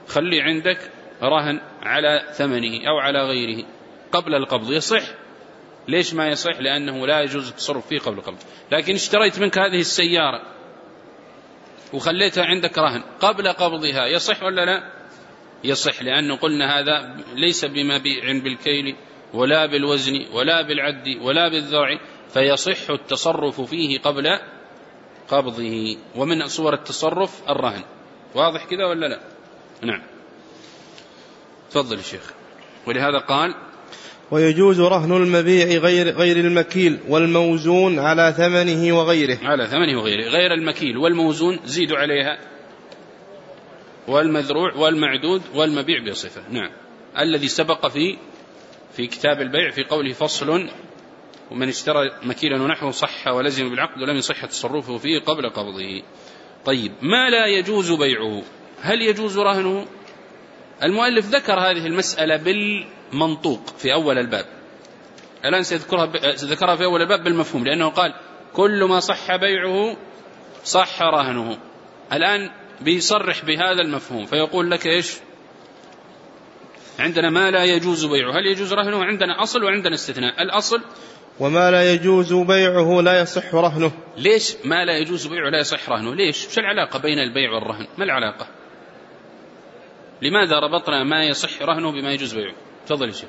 خلي عندك رهن على ثمنه أو على غيره قبل القبض، يصح؟ ليش ما يصح؟ لأنه لا يجوز التصرف فيه قبل القبض. لكن اشتريت منك هذه السيارة وخليتها عندك رهن قبل قبضها، يصح ولا لا؟ يصح، لأنه قلنا هذا ليس بمبيع بالكيل ولا بالوزن ولا بالعد ولا بالذرع، فيصح التصرف فيه قبل قبضه. ومن صور التصرف الرهن. واضح كذا ولا لا؟ نعم. تفضل الشيخ. ولهذا قال: ويجوز رهن المبيع غير المكيل والموزون على ثمنه وغيره. على ثمنه وغيره. غير المكيل والموزون زيدوا عليها، والمذروع والمعدود والمبيع بصفة. نعم. الذي سبق في كتاب البيع في قوله: فصل: ومن اشترى مكيلا ونحوه صح ولزم بالعقد ولم يصح تصرفه فيه قبل قبضه. طيب، ما لا يجوز بيعه، هل يجوز رهنه؟ المؤلف ذكر هذه المسألة بالمنطوق في أول الباب، الآن سيذكرها في أول الباب بالمفهوم، لأنه قال: كل ما صح بيعه صح رهنه. الآن بيصرح بهذا المفهوم، فيقول لك إيش؟ عندنا ما لا يجوز بيعه، هل يجوز رهنه؟ عندنا أصل وعندنا استثناء. الأصل: وما لا يجوز بيعه لا يصح رهنه. ليش ما لا يجوز بيعه لا يصح رهنه؟ ليش؟ شو العلاقة بين البيع والرهن؟ ما العلاقة؟ لماذا ربطنا ما يصح رهنه بما يجوز بيعه؟ تفضل يا شيخ.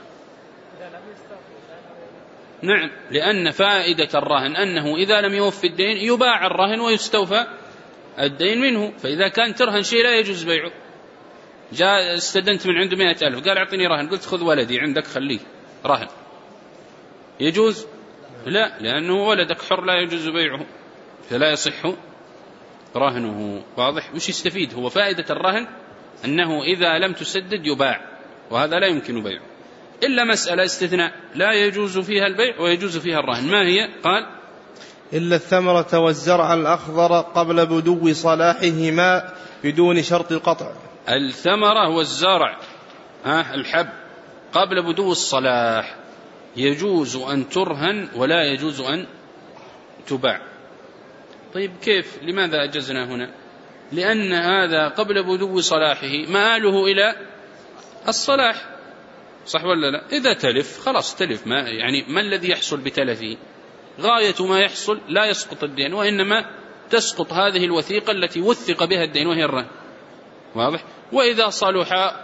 نعم، لأن فائدة الرهن أنه إذا لم يوفي الدين يباع الرهن ويستوفى الدين منه. فإذا كان ترهن شيء لا يجوز بيعه، جاء استدنت من عنده 100,000 قال: أعطني رهن، قلت: خذ ولدي عندك خليه رهن، يجوز؟ لا، لأنه ولدك حر لا يجوز بيعه، فلا يصح رهنه. واضح؟ وش يستفيد هو؟ فائدة الرهن أنه إذا لم تسدد يباع، وهذا لا يمكن بيعه، إلا مسألة استثناء لا يجوز فيها البيع ويجوز فيها الرهن. ما هي؟ قال: إلا الثمرة والزرع الأخضر قبل بدو صلاحهما بدون شرط القطع. الثمرة والزرع، الحب، قبل بدو الصلاح يجوز أن ترهن ولا يجوز أن تباع. طيب كيف؟ لماذا أجزنا هنا؟ لأن هذا قبل بدو صلاحه مآله إلى الصلاح، صح ولا لا؟ إذا تلف خلاص تلف، ما الذي يحصل بتلفه؟ غاية ما يحصل لا يسقط الدين، وإنما تسقط هذه الوثيقة التي وثق بها الدين وهي الرهن. واضح؟ وإذا صلح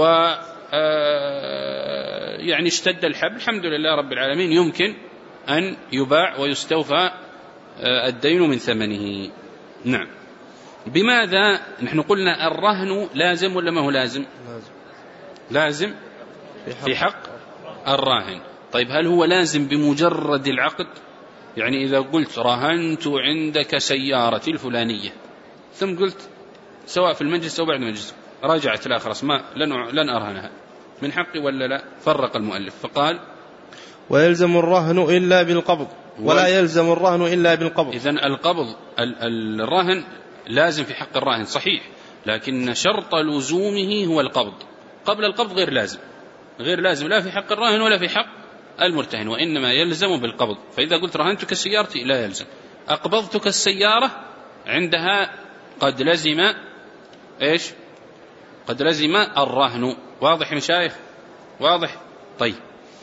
يعني اشتد الحب، الحمد لله رب العالمين، يمكن أن يباع ويستوفى الدين من ثمنه. نعم. بماذا نحن قلنا الرهن لازم ولا ما هو لازم؟ لازم في حق الراهن. طيب هل هو لازم بمجرد العقد؟ يعني إذا قلت: رهنت عندك سيارتي الفلانية، ثم قلت سواء في المجلس أو بعد المجلس راجعت لا خلاص ما لن أرهنها، من حقي ولا لا؟ فرق المؤلف فقال: ويلزم الرهن إلا بالقبض ولا يلزم الرهن إلا بالقبض. إذن القبض الرهن لازم في حق الراهن صحيح، لكن شرط لزومه هو القبض. قبل القبض غير لازم لا في حق الراهن ولا في حق المرتهن، وإنما يلزم بالقبض. فإذا قلت رهنتك سيارتي لا يلزم، أقبضتك السيارة عندها قد لزم إيش؟ قد لزم الرهن. واضح يا مشايخ؟ واضح؟ طيب.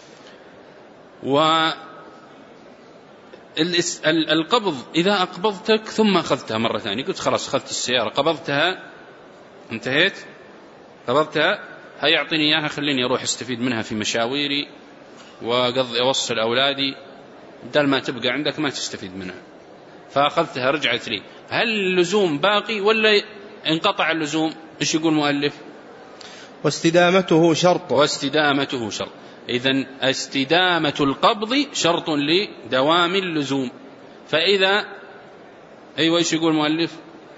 القبض إذا أقبضتك ثم أخذتها مرة ثانية، قلت خلاص أخذت السيارة قبضتها انتهيت، قبضتها هيعطيني إياها خليني أروح استفيد منها في مشاويري وأوصل أولادي، بدل ما تبقى عندك ما تستفيد منها، فأخذتها رجعت لي، هل اللزوم باقي ولا انقطع اللزوم؟ إيش يقول المؤلف؟ واستدامته شرط. واستدامته شرط. إذن استدامة القبض شرط لدوام اللزوم. فإذا إيش يقول المؤلف؟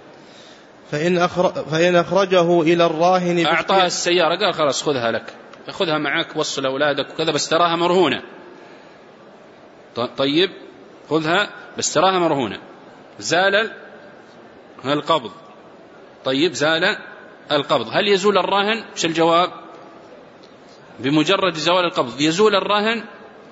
فإن أخرجه إلى الراهن أعطاها السيارة قال خلاص خذها لك، خذها معك وصل أولادك وكذا، بس تراها مرهونة. طيب خذها بس تراها مرهونة، زال القبض. طيب زال القبض، هل يزول الراهن؟ ايش الجواب؟ بمجرد زوال القبض يزول الراهن؟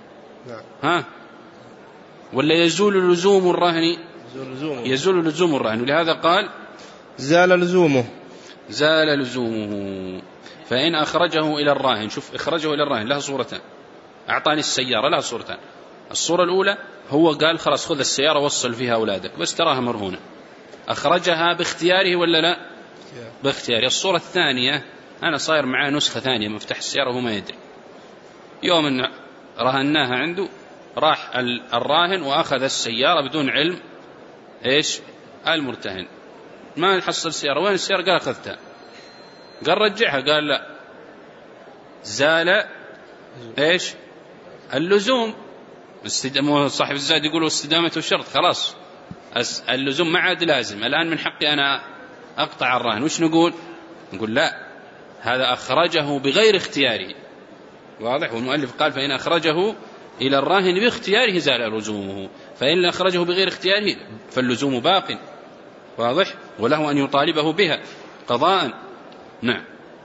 ولا يزول لزوم الراهن؟ يزول لزوم الراهن، ولهذا قال زال لزومه. زال لزومه. فإن أخرجه إلى الراهن، شوف إخرجه إلى الراهن لها صورتان، أعطاني السيارة لها صورتان. الصورة الأولى هو قال خلاص خذ السيارة وصل فيها أولادك، بس تراها مرهونة، أخرجها باختياره ولا لا؟ باختياره. الصورة الثانية أنا صاير معاه نسخة ثانية مفتاح السيارة وهو ما يدري، يوم أن رهناها عنده راح الراهن وأخذ السيارة بدون علم إيش المرتهن، ما حصل السيارة، وين السيارة؟ قال أخذتها. قال رجعها، قال لا، زال إيش اللزوم. صاحب الزاد يقولوا استدامة الشرط، خلاص اللزوم ما عاد لازم، الآن من حقي أنا أقطع الراهن. وش نقول؟ نقول لا، هذا أخرجه بغير اختياره، واضح؟ والمؤلف قال فإن أخرجه إلى الراهن باختياره زال لزومه، فإن أخرجه بغير اختياره فاللزوم باق، واضح؟ وله أن يطالبه بها قضاء. نعم.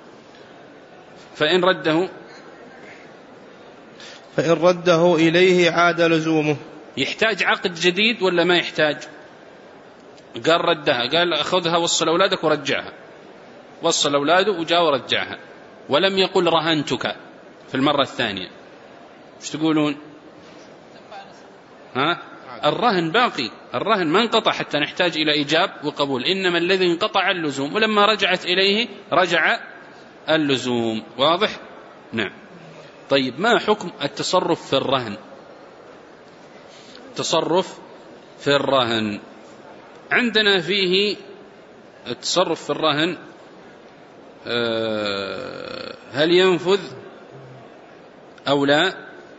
فإن رده إليه عاد لزومه. يحتاج عقد جديد ولا ما يحتاج؟ قال ردها، قال أخذها وصل أولادك ورجعها، وصل أولاده وجاء ورجعها، ولم يقل رهنتك في المرة الثانية، ايش تقولون؟ الرهن باقي، الرهن ما انقطع حتى نحتاج إلى إيجاب وقبول، إنما الذي انقطع اللزوم، ولما رجعت إليه رجع اللزوم، واضح؟ نعم. طيب ما حكم التصرف في الرهن؟ التصرف في الرهن عندنا فيه التصرف في الرهن هل ينفذ أو لا؟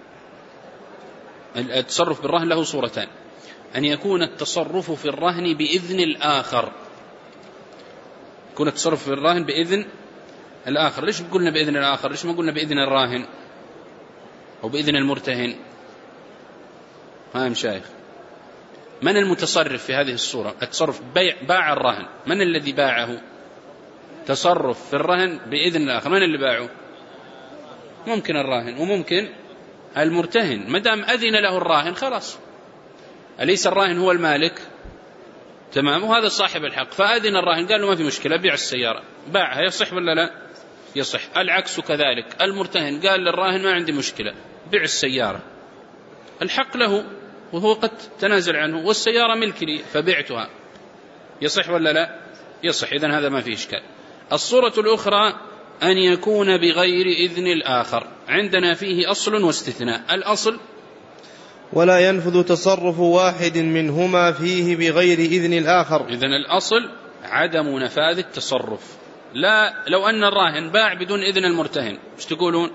التصرف بالرهن له صورتان، أن يكون التصرف في الرهن بإذن الآخر، يكون التصرف في الرهن بإذن الآخر. ليش قلنا بإذن الآخر؟ ليش ما قلنا بإذن الراهن أو بإذن المرتهن؟ ها مشايخ، من المتصرف في هذه الصورة؟ التصرف باع الرهن، من الذي باعه؟ تصرف في الرهن بإذن الآخر، من اللي باعه؟ ممكن الراهن وممكن المرتهن، مدام أذن له الراهن خلاص، أليس الراهن هو المالك؟ تمام، وهذا صاحب الحق، فأذن الراهن قال له ما في مشكلة بيع السيارة، باعها، يصح ولا لا؟ يصح. العكس كذلك، المرتهن قال للراهن ما عندي مشكلة بيع السيارة، الحق له وهو قد تنازل عنه، والسيارة ملك لي فبعتها، يصح ولا لا؟ يصح. إذن هذا ما فيه إشكال. الصورة الأخرى أن يكون بغير إذن الآخر، عندنا فيه أصل واستثناء. الأصل ولا ينفذ تصرف واحد منهما فيه بغير إذن الآخر. إذن الأصل عدم نفاذ التصرف. لا، لو أن الراهن باع بدون إذن المرتهن، ايش تقولون؟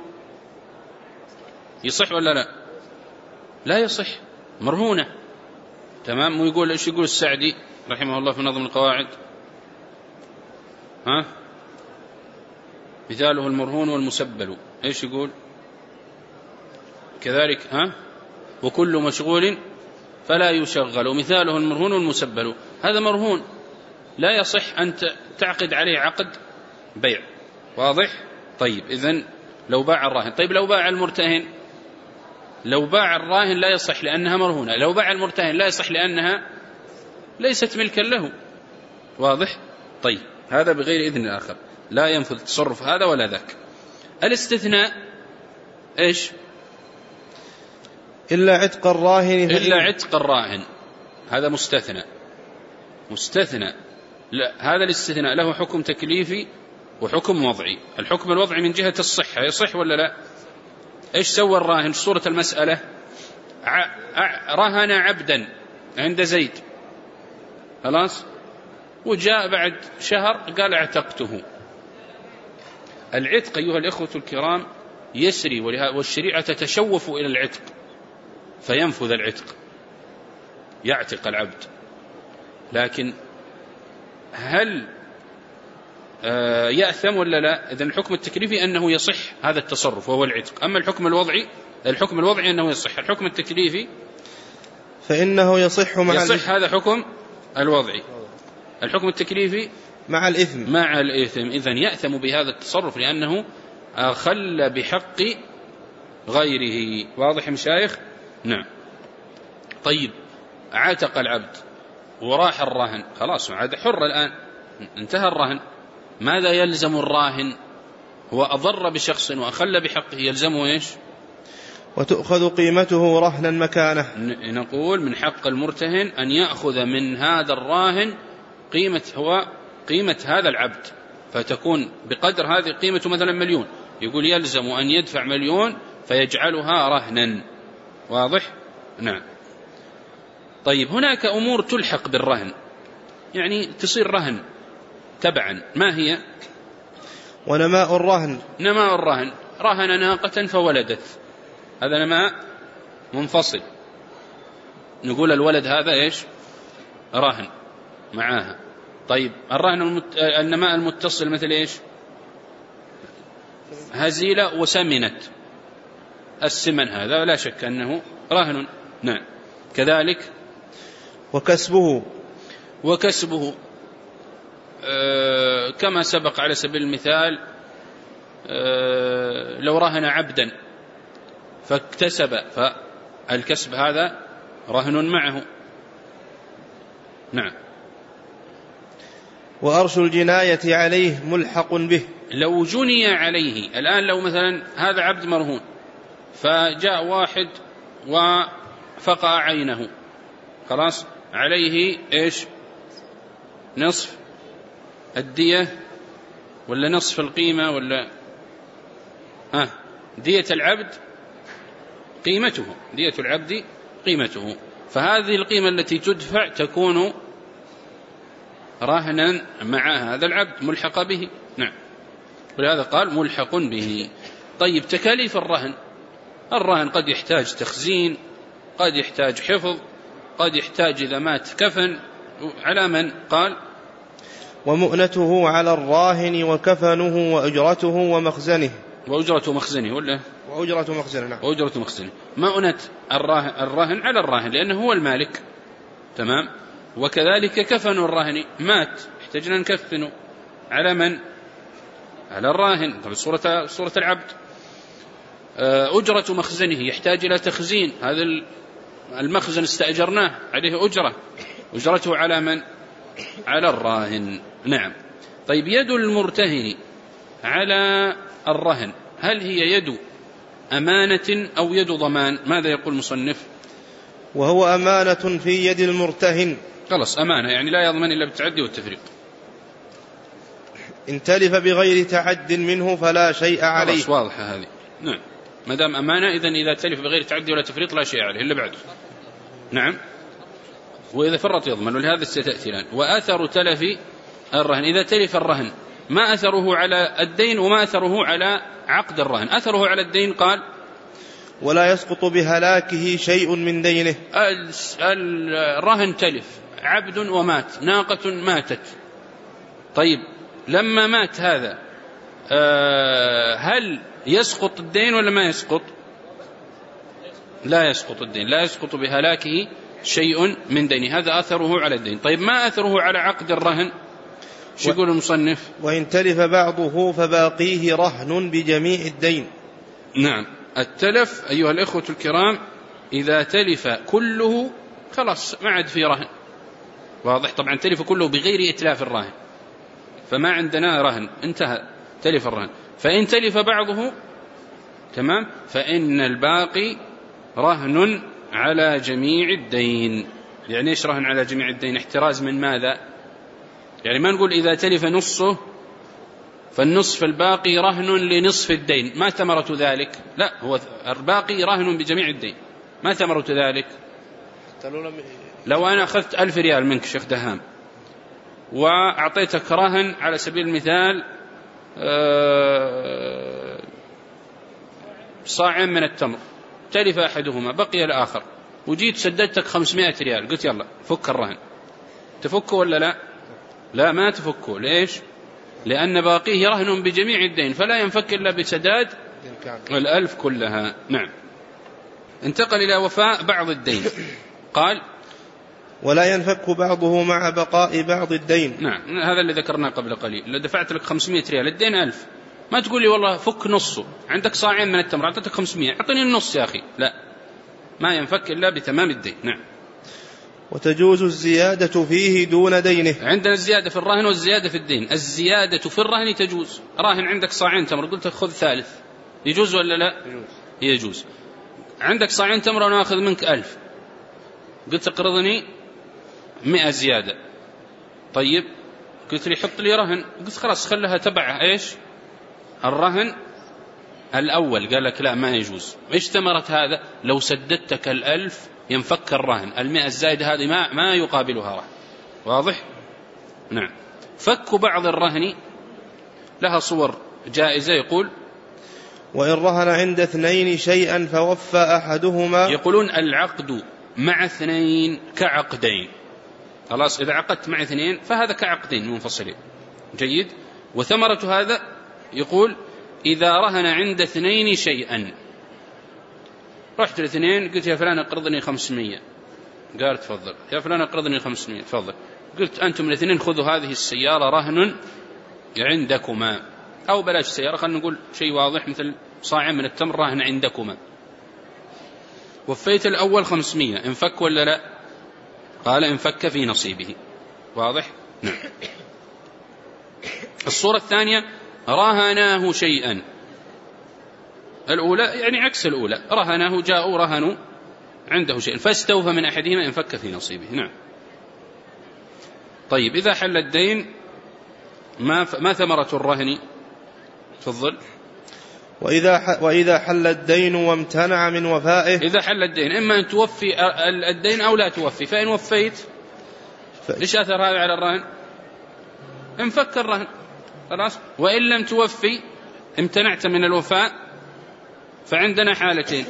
يصح ولا لا؟ لا يصح، مرهونة. تمام. ويقول ايش يقول السعدي رحمه الله في نظم القواعد؟ مثاله المرهون والمسبل، ايش يقول؟ كذلك وكل مشغول فلا يشغل، مثاله المرهون والمسبل. هذا مرهون لا يصح أن تعقد عليه عقد بيع، واضح؟ طيب إذن لو باع الراهن. طيب لو باع المرتهن؟ لو باع الراهن لا يصح لأنها مرهونة، لو باع المرتهن لا يصح لأنها ليست ملكا له، واضح؟ طيب هذا بغير إذن الآخر، لا ينفذ التصرف هذا ولا ذاك. الاستثناء إيش؟ إلا عتق الراهن، إلا عتق الراهن، هذا مستثنى. لا، هذا الاستثناء له حكم تكليفي وحكم وضعي. الحكم الوضعي من جهة الصحة، يصح ولا لا؟ إيش سوى الراهن؟ صورة المسألة رهن عبدا عند زيد، خلاص، وجاء بعد شهر قال اعتقته. العتق أيها الإخوة الكرام يسري، والشريعة تتشوف إلى العتق، فينفذ العتق، يعتق العبد. لكن هل يأثم ولا لا؟ إذن الحكم التكليفي أنه يصح هذا التصرف وهو العتق، أما الحكم الوضعي أنه يصح. الحكم التكليفي فإنه يصح هذا حكم الوضعي، الحكم التكليفي مع الإثم. إذن يأثم بهذا التصرف لأنه أخل بحق غيره، واضح يا مشايخ؟ نعم. طيب عاتق العبد وراح الرهن، خلاص عاد حر الآن، انتهى الرهن، ماذا يلزم الراهن؟ هو أضر بشخص وأخل بحقه، يلزمه إيش؟ وتؤخذ قيمته رهنا مكانه. نقول من حق المرتهن أن يأخذ من هذا الراهن قيمة هذا العبد، فتكون بقدر هذه قيمته مثلا 1,000,000، يقول يلزم أن يدفع 1,000,000 فيجعلها رهنا. واضح؟ نعم. طيب هناك أمور تلحق بالرهن، يعني تصير رهن تبعا، ما هي؟ ونماء الرهن. نماء الرهن، رهن ناقة فولدت، هذا نماء منفصل، نقول الولد هذا إيش؟ رهن معاها. طيب النماء المتصل مثل إيش؟ هزيلة وسمنت، السمن هذا لا شك أنه رهن. نعم. كذلك وكسبه كما سبق على سبيل المثال، لو رهن عبدا فاكتسب، فالكسب هذا رهن معه. نعم. وأرش الجناية عليه ملحق به. لو جني عليه الآن، لو مثلا هذا عبد مرهون فجاء واحد وفقع عينه، خلاص عليه إيش؟ نصف الدية ولا نصف القيمة ولا دية العبد قيمته، دية العبد قيمته، فهذه القيمة التي تدفع تكون رهنا مع هذا العبد ملحق به. نعم. ولهذا قال ملحق به. طيب تكاليف الرهن قد يحتاج تخزين، قد يحتاج حفظ، قد يحتاج إذا مات كفن، على من؟ قال ومؤنته على الراهن وكفنه وأجرته ومخزنه. وأجرة مخزنه ولا؟ وأجرة مخزنه. نعم. وأجرة مخزنه. مؤنة الراهن على الراهن لأنه هو المالك، تمام. وكذلك كفن الراهن، مات احتاجنا نكفنه، على من؟ على الراهن، طب صورة العبد. أجرة مخزنه يحتاج إلى تخزين، هذا المخزن استأجرناه عليه أجرته على من؟ على الراهن. نعم. طيب يد المرتهن على الرهن، هل هي يد أمانة أو يد ضمان؟ ماذا يقول المصنف؟ وهو أمانة في يد المرتهن. خلاص أمانة، يعني لا يضمن إلا بالتعدي والتفريق. إن تلف بغير تعد منه فلا شيء عليه. خلاص واضحة هذه. نعم. ما دام أمانة إذا تلف بغير تعدي ولا تفريط لا شيء عليه إلا بعده. نعم. وإذا فرط يضمن، ولهذا ستأتي الآن. وأثر تلف الرهن، إذا تلف الرهن ما أثره على الدين وما أثره على عقد الرهن؟ أثره على الدين قال ولا يسقط بهلاكه شيء من دينه. الرهن تلف، عبد ومات، ناقة ماتت. طيب لما مات هذا هل يسقط الدين ولا ما يسقط؟ لا يسقط الدين، لا يسقط بهلاكه شيء من دينه، هذا أثره على الدين. طيب ما أثره على عقد الرهن؟ شو يقول المصنف؟ وإن تلف بعضه فباقيه رهن بجميع الدين. نعم. التلف أيها الإخوة الكرام إذا تلف كله خلاص ما عاد في رهن، واضح؟ طبعا تلف كله بغير إتلاف الرهن، فما عندنا رهن، انتهى تلف الرهن. فإن تلف بعضه تمام، فإن الباقي رهن على جميع الدين. يعني إيش رهن على جميع الدين؟ احتراز من ماذا؟ يعني ما نقول إذا تلف نصه فالنصف الباقي رهن لنصف الدين، ما ثمرة ذلك؟ لا، هو الباقي رهن بجميع الدين. ما ثمرة ذلك؟ لو أنا أخذت 1000 ريال منك شيخ دهام وأعطيتك رهن على سبيل المثال صاعين من التمر، تلف أحدهما بقي الآخر، وجيت سددتك 500 ريال، قلت يلا فك الرهن، تفكه ولا لا؟ لا ما تفكه. ليش؟ لأن باقيه رهن بجميع الدين، فلا ينفك إلا بسداد 1000 كلها. نعم. انتقل إلى وفاء بعض الدين، قال ولا ينفك بعضه مع بقاء بعض الدين. نعم، هذا اللي ذكرناه قبل قليل. لو دفعت لك 500 ريال الدين 1000، ما تقول لي والله فك نصه، عندك صاعين من التمر أعطيتك 500، أعطني النص يا أخي، لا، ما ينفك إلا بتمام الدين. نعم. وتجوز الزيادة فيه دون دينه. عندنا الزيادة في الرهن والزيادة في الدين. الزيادة في الرهن تجوز. راهن عندك صاعين تمر، قلت خذ ثالث، يجوز ولا لا؟ يجوز. عندك صاعين تمر وأنا أخذ منك 1000، قلت اقرضني 100 زيادة. طيب قلت لي حط لي رهن، قلت خلاص خلها تبع إيش الرهن الأول. قال لك لا ما يجوز. إيش ثمرة هذا؟ لو سددتك 1000 ينفك الرهن، 100 الزائدة هذه ما يقابلها رهن. واضح؟ نعم. فك بعض الرهن لها صور جائزة. يقول وإن رهن عند 2 شيئا فوفى أحدهما. يقولون العقد مع 2 كعقدين. خلاص إذا عقدت مع 2 فهذا كعقدين منفصلين. جيد. وثمرة هذا يقول إذا رهن عند 2 شيئا، رحت ل2 قلت يا فلان اقرضني 500، قال تفضل. يا فلان اقرضني 500 تفضل. قلت أنتم ال2 خذوا هذه السيارة رهن عندكما، أو بلاش سيارة، خلينا نقول شيء واضح مثل صاع من التمر رهن عندكما. وفيت الأول 500، انفك ولا لا؟ قال انفك في نصيبه. واضح؟ نعم. الصورة الثانية رهناه شيئا. الأولى يعني عكس الأولى، رهناه جاءوا رهنوا عنده شيء فاستوفى من أحدهما انفك في نصيبه. نعم. طيب إذا حل الدين ما ثمرة الرهن؟ تفضل. وإذا حل الدين وامتنع من وفائه. إذا حل الدين إما أن توفي الدين أو لا توفي، فإن وفيت ليش أثر هذا على الرهن؟ انفك الرهن خلاص. وإن لم توفي امتنعت من الوفاء، فعندنا حالتين.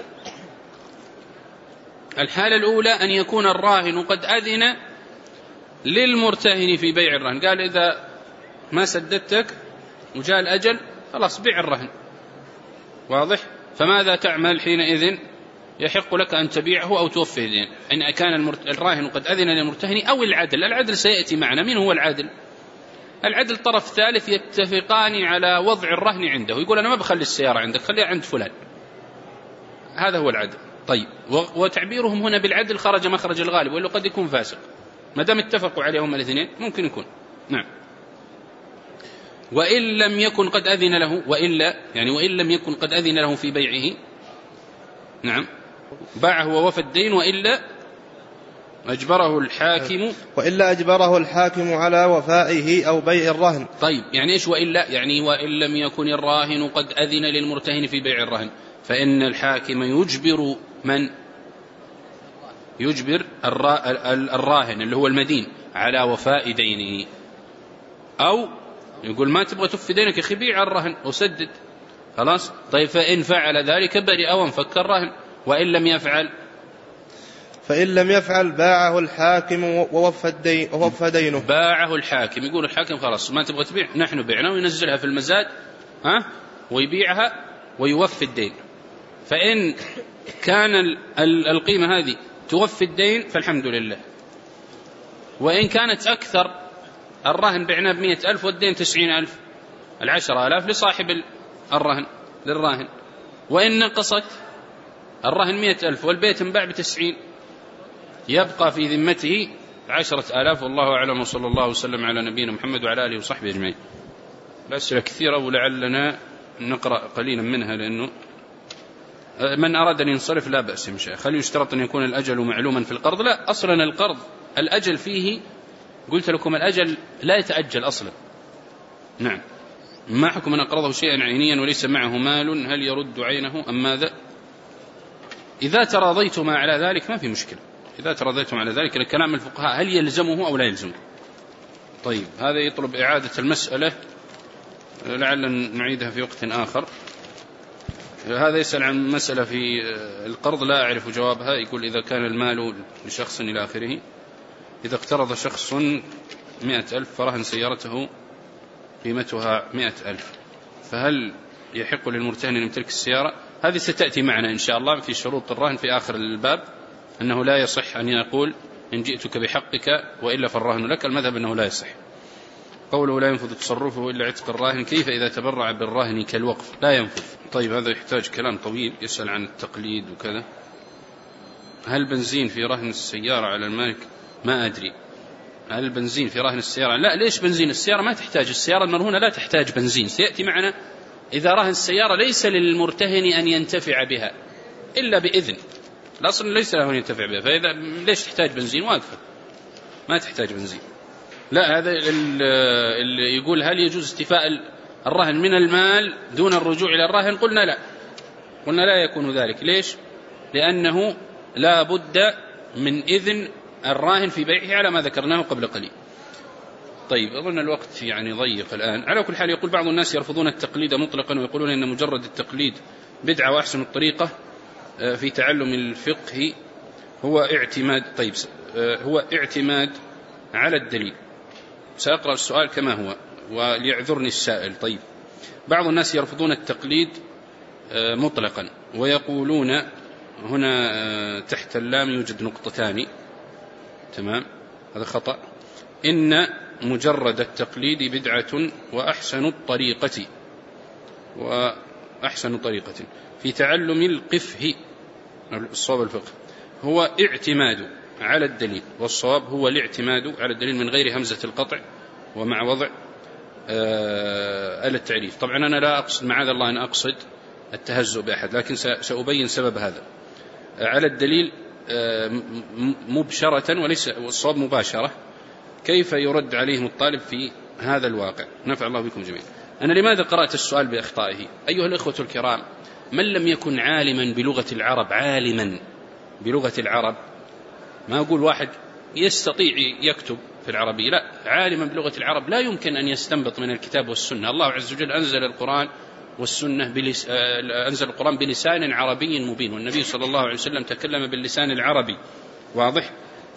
الحالة الأولى أن يكون الراهن قد أذن للمرتهن في بيع الرهن، قال إذا ما سددتك وجاء الأجل خلاص بيع الرهن. واضح؟ فماذا تعمل حينئذ؟ يحق لك أن تبيعه أو توفيه الدين إن كان الراهن قد أذن للمرتهن، أو العدل. العدل سيأتي معنا. من هو العدل؟ العدل طرف ثالث يتفقان على وضع الرهن عنده، يقول أنا ما بخلي السيارة عندك، خليها عند فلان. هذا هو العدل. طيب وتعبيرهم هنا بالعدل خرج مخرج الغالب، وإلا قد يكون فاسق. ما دام اتفقوا عليهم الاثنين ممكن يكون. نعم. وإن لم يكن قد أذن له، وإن لم يكن قد أذن له في بيعه، نعم، باعه ووفى الدين، وإلا أجبره الحاكم على وفائه أو بيع الرهن. طيب يعني إيش وإلا؟ يعني وإن لم يكن الراهن قد أذن للمرتهن في بيع الرهن، فإن الحاكم يجبر من؟ يجبر الراهن اللي هو المدين على وفاء دينه. أو يقول ما تبغى تفي دينك يا أخي بيع الرهن وسدد خلاص. طيب فإن فعل ذلك برئ وانفك الرهن. وإن لم يفعل، فإن لم يفعل باعه الحاكم ووفى دينه. باعه الحاكم، يقول الحاكم خلاص ما تبغى تبيع نحن بعنا، وينزلها في المزاد ويبيعها ويوفي الدين. فإن كان القيمة هذه توفي الدين فالحمد لله. وإن كانت أكثر، الرهن بعناه 100,000 والدين 90,000، 10,000 لصاحب الرهن للراهن. وإن نقصت الرهن 100,000 والبيت انباع ب90، يبقى في ذمته 10,000. والله أعلم، وصلى الله وسلم على نبينا محمد وعلى آله وصحبه أجمعين. الأسئلة كثيرة ولعلنا نقرأ قليلا منها، لأنه من أراد أن ينصرف لا بأس مشايخ. هل يشترط أن يكون الأجل معلوما في القرض؟ لا، أصلا القرض الأجل فيه، قلت لكم الأجل لا يتأجل أصلا. نعم. ما حكم من أقرضه شيئا عينيا وليس معه مال، هل يرد عينه أم ماذا؟ إذا تراضيتم على ذلك ما في مشكلة. إذا تراضيتم على ذلك لكلام الفقهاء هل يلزمه أو لا يلزمه. طيب هذا يطلب إعادة المسألة، لعل نعيدها في وقت آخر. هذا يسأل عن مسألة في القرض لا أعرف جوابها. يقول إذا كان المال لشخص إلى آخره، إذا اقترض شخص 100,000 فرهن سيارته قيمتها 100,000، فهل يحق للمرتهن أن يمتلك السيارة؟ هذه ستأتي معنا إن شاء الله في شروط الرهن في آخر الباب، أنه لا يصح أن يقول إن جئتك بحقك وإلا فالرهن لك. المذهب أنه لا يصح. قوله لا ينفذ تصرفه إلا عتق الراهن، كيف إذا تبرع بالراهن كالوقف؟ لا ينفذ. طيب هذا يحتاج كلام طويل. يسأل عن التقليد وكذا. هل بنزين في رهن السيارة على المالك ما أدري هل البنزين في رهن السيارة؟ لا، ليش بنزين؟ السيارة ما تحتاج، السيارة المرهونة لا تحتاج بنزين، سيأتي معنا إذا رهن السيارة ليس للمرتهن أن ينتفع بها إلا بإذن، الأصل ليس له أن ينتفع بها، فإذا ليش تحتاج بنزين؟ واقفة ما تحتاج بنزين. لا، هذا اللي يقول هل يجوز استيفاء الرهن من المال دون الرجوع إلى الرهن؟ قلنا لا يكون ذلك. ليش؟ لأنه لا بد من إذن الراهن في بيعه على ما ذكرناه قبل قليل. طيب، أظن الوقت يعني ضيق الآن. على كل حال، يقول بعض الناس يرفضون التقليد مطلقا ويقولون إن مجرد التقليد بدعة وأحسن الطريقة في تعلم الفقه هو اعتماد. طيب، هو اعتماد على الدليل. سأقرأ السؤال كما هو وليعذرني السائل. طيب، بعض الناس يرفضون التقليد مطلقا ويقولون، هنا تحت اللام يوجد نقطتان، تمام، هذا خطأ، إن مجرد التقليد بدعة وأحسن طريقة في تعلم القفه، الصواب الفقه هو اعتماد على الدليل، والصواب هو الاعتماد على الدليل من غير همزة القطع ومع وضع التعريف. طبعا أنا لا أقصد معاذ الله أن أقصد التهزؤ بأحد، لكن سأبين سبب هذا. على الدليل مبشرة وليس والصواب مباشرة. كيف يرد عليهم الطالب في هذا الواقع؟ نفع الله بكم جميعا. أنا لماذا قرأت السؤال بأخطائه؟ أيها الإخوة الكرام، من لم يكن عالما بلغة العرب، عالما بلغة العرب، ما أقول واحد يستطيع يكتب في العربية، لا، عالما بلغة العرب لا يمكن أن يستنبط من الكتاب والسنة. الله عز وجل أنزل القرآن أنزل القرآن بلسان عربي مبين، والنبي صلى الله عليه وسلم تكلم باللسان العربي، واضح؟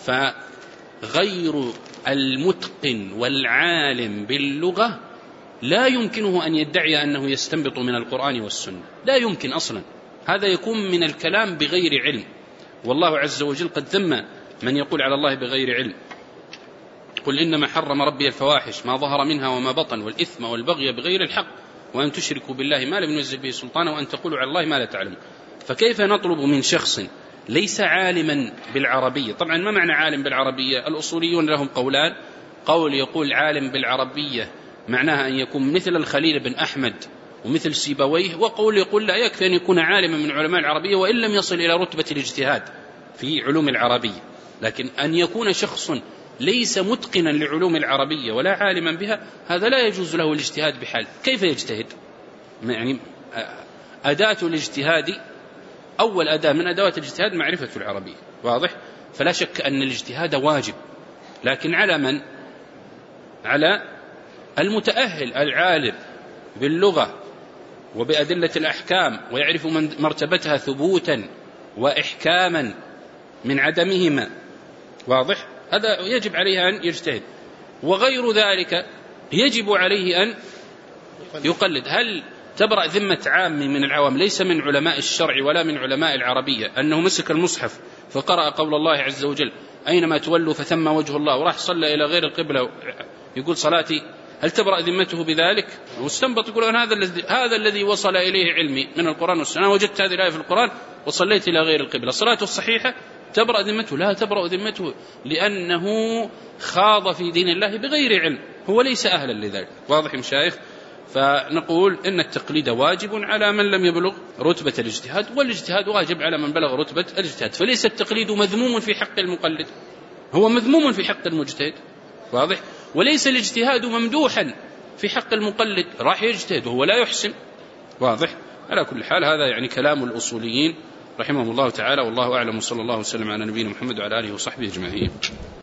فغير المتقن والعالم باللغة لا يمكنه أن يدعي أنه يستنبط من القرآن والسنة، لا يمكن أصلا، هذا يكون من الكلام بغير علم. والله عز وجل قد ذم من يقول على الله بغير علم. قل إنما حرم ربي الفواحش ما ظهر منها وما بطن والإثم والبغي بغير الحق وأن تشركوا بالله ما لم ينزل به سلطانا وأن تقولوا على الله ما لا تعلمون. فكيف نطلب من شخص ليس عالما بالعربية؟ طبعا ما معنى عالم بالعربية؟ الأصوليون لهم قولان، قول يقول عالم بالعربية معناها أن يكون مثل الخليل بن أحمد ومثل سيبويه، وقول يقول لا، يكفي أن يكون عالما من علماء العربية وإن لم يصل إلى رتبة الاجتهاد في علوم العربية. لكن أن يكون شخص ليس متقنا لعلوم العربية ولا عالما بها، هذا لا يجوز له الاجتهاد بحال. كيف يجتهد؟ يعني أداة الاجتهاد، أول أداة من أدوات الاجتهاد معرفة العربية، واضح؟ فلا شك أن الاجتهاد واجب، لكن على من؟ على المتأهل العالم باللغة وبأدلة الأحكام ويعرف مرتبتها ثبوتا وإحكاما من عدمهما، واضح؟ هذا يجب عليه أن يجتهد. وغير ذلك يجب عليه أن يقلد. هل تبرأ ذمة عام من العوام ليس من علماء الشرع ولا من علماء العربية أنه مسك المصحف فقرأ قول الله عز وجل أينما تولوا فثم وجه الله وراح صلى إلى غير القبلة يقول صلاتي، هل تبرأ ذمته بذلك؟ واستنبط يقول هذا الذي وصل إليه علمي من القرآن والسنة، وجدت هذه الآية في القرآن وصليت إلى غير القبلة، صلاته الصحيحة تبرأ ذمته؟ لا تبرأ ذمته، لأنه خاض في دين الله بغير علم، هو ليس أهلا لذلك. واضح مشايخ؟ فنقول إن التقليد واجب على من لم يبلغ رتبة الاجتهاد، والاجتهاد واجب على من بلغ رتبة الاجتهاد، فليس التقليد مذموم في حق المقلد، هو مذموم في حق المجتهد، واضح؟ وليس الاجتهاد ممدوحا في حق المقلد، راح يجتهد وهو لا يحسن، واضح؟ على كل حال هذا يعني كلام الأصوليين رحمهم الله تعالى، والله أعلم، وصلى الله وسلم على نبينا محمد وعلى آله وصحبه أجمعين.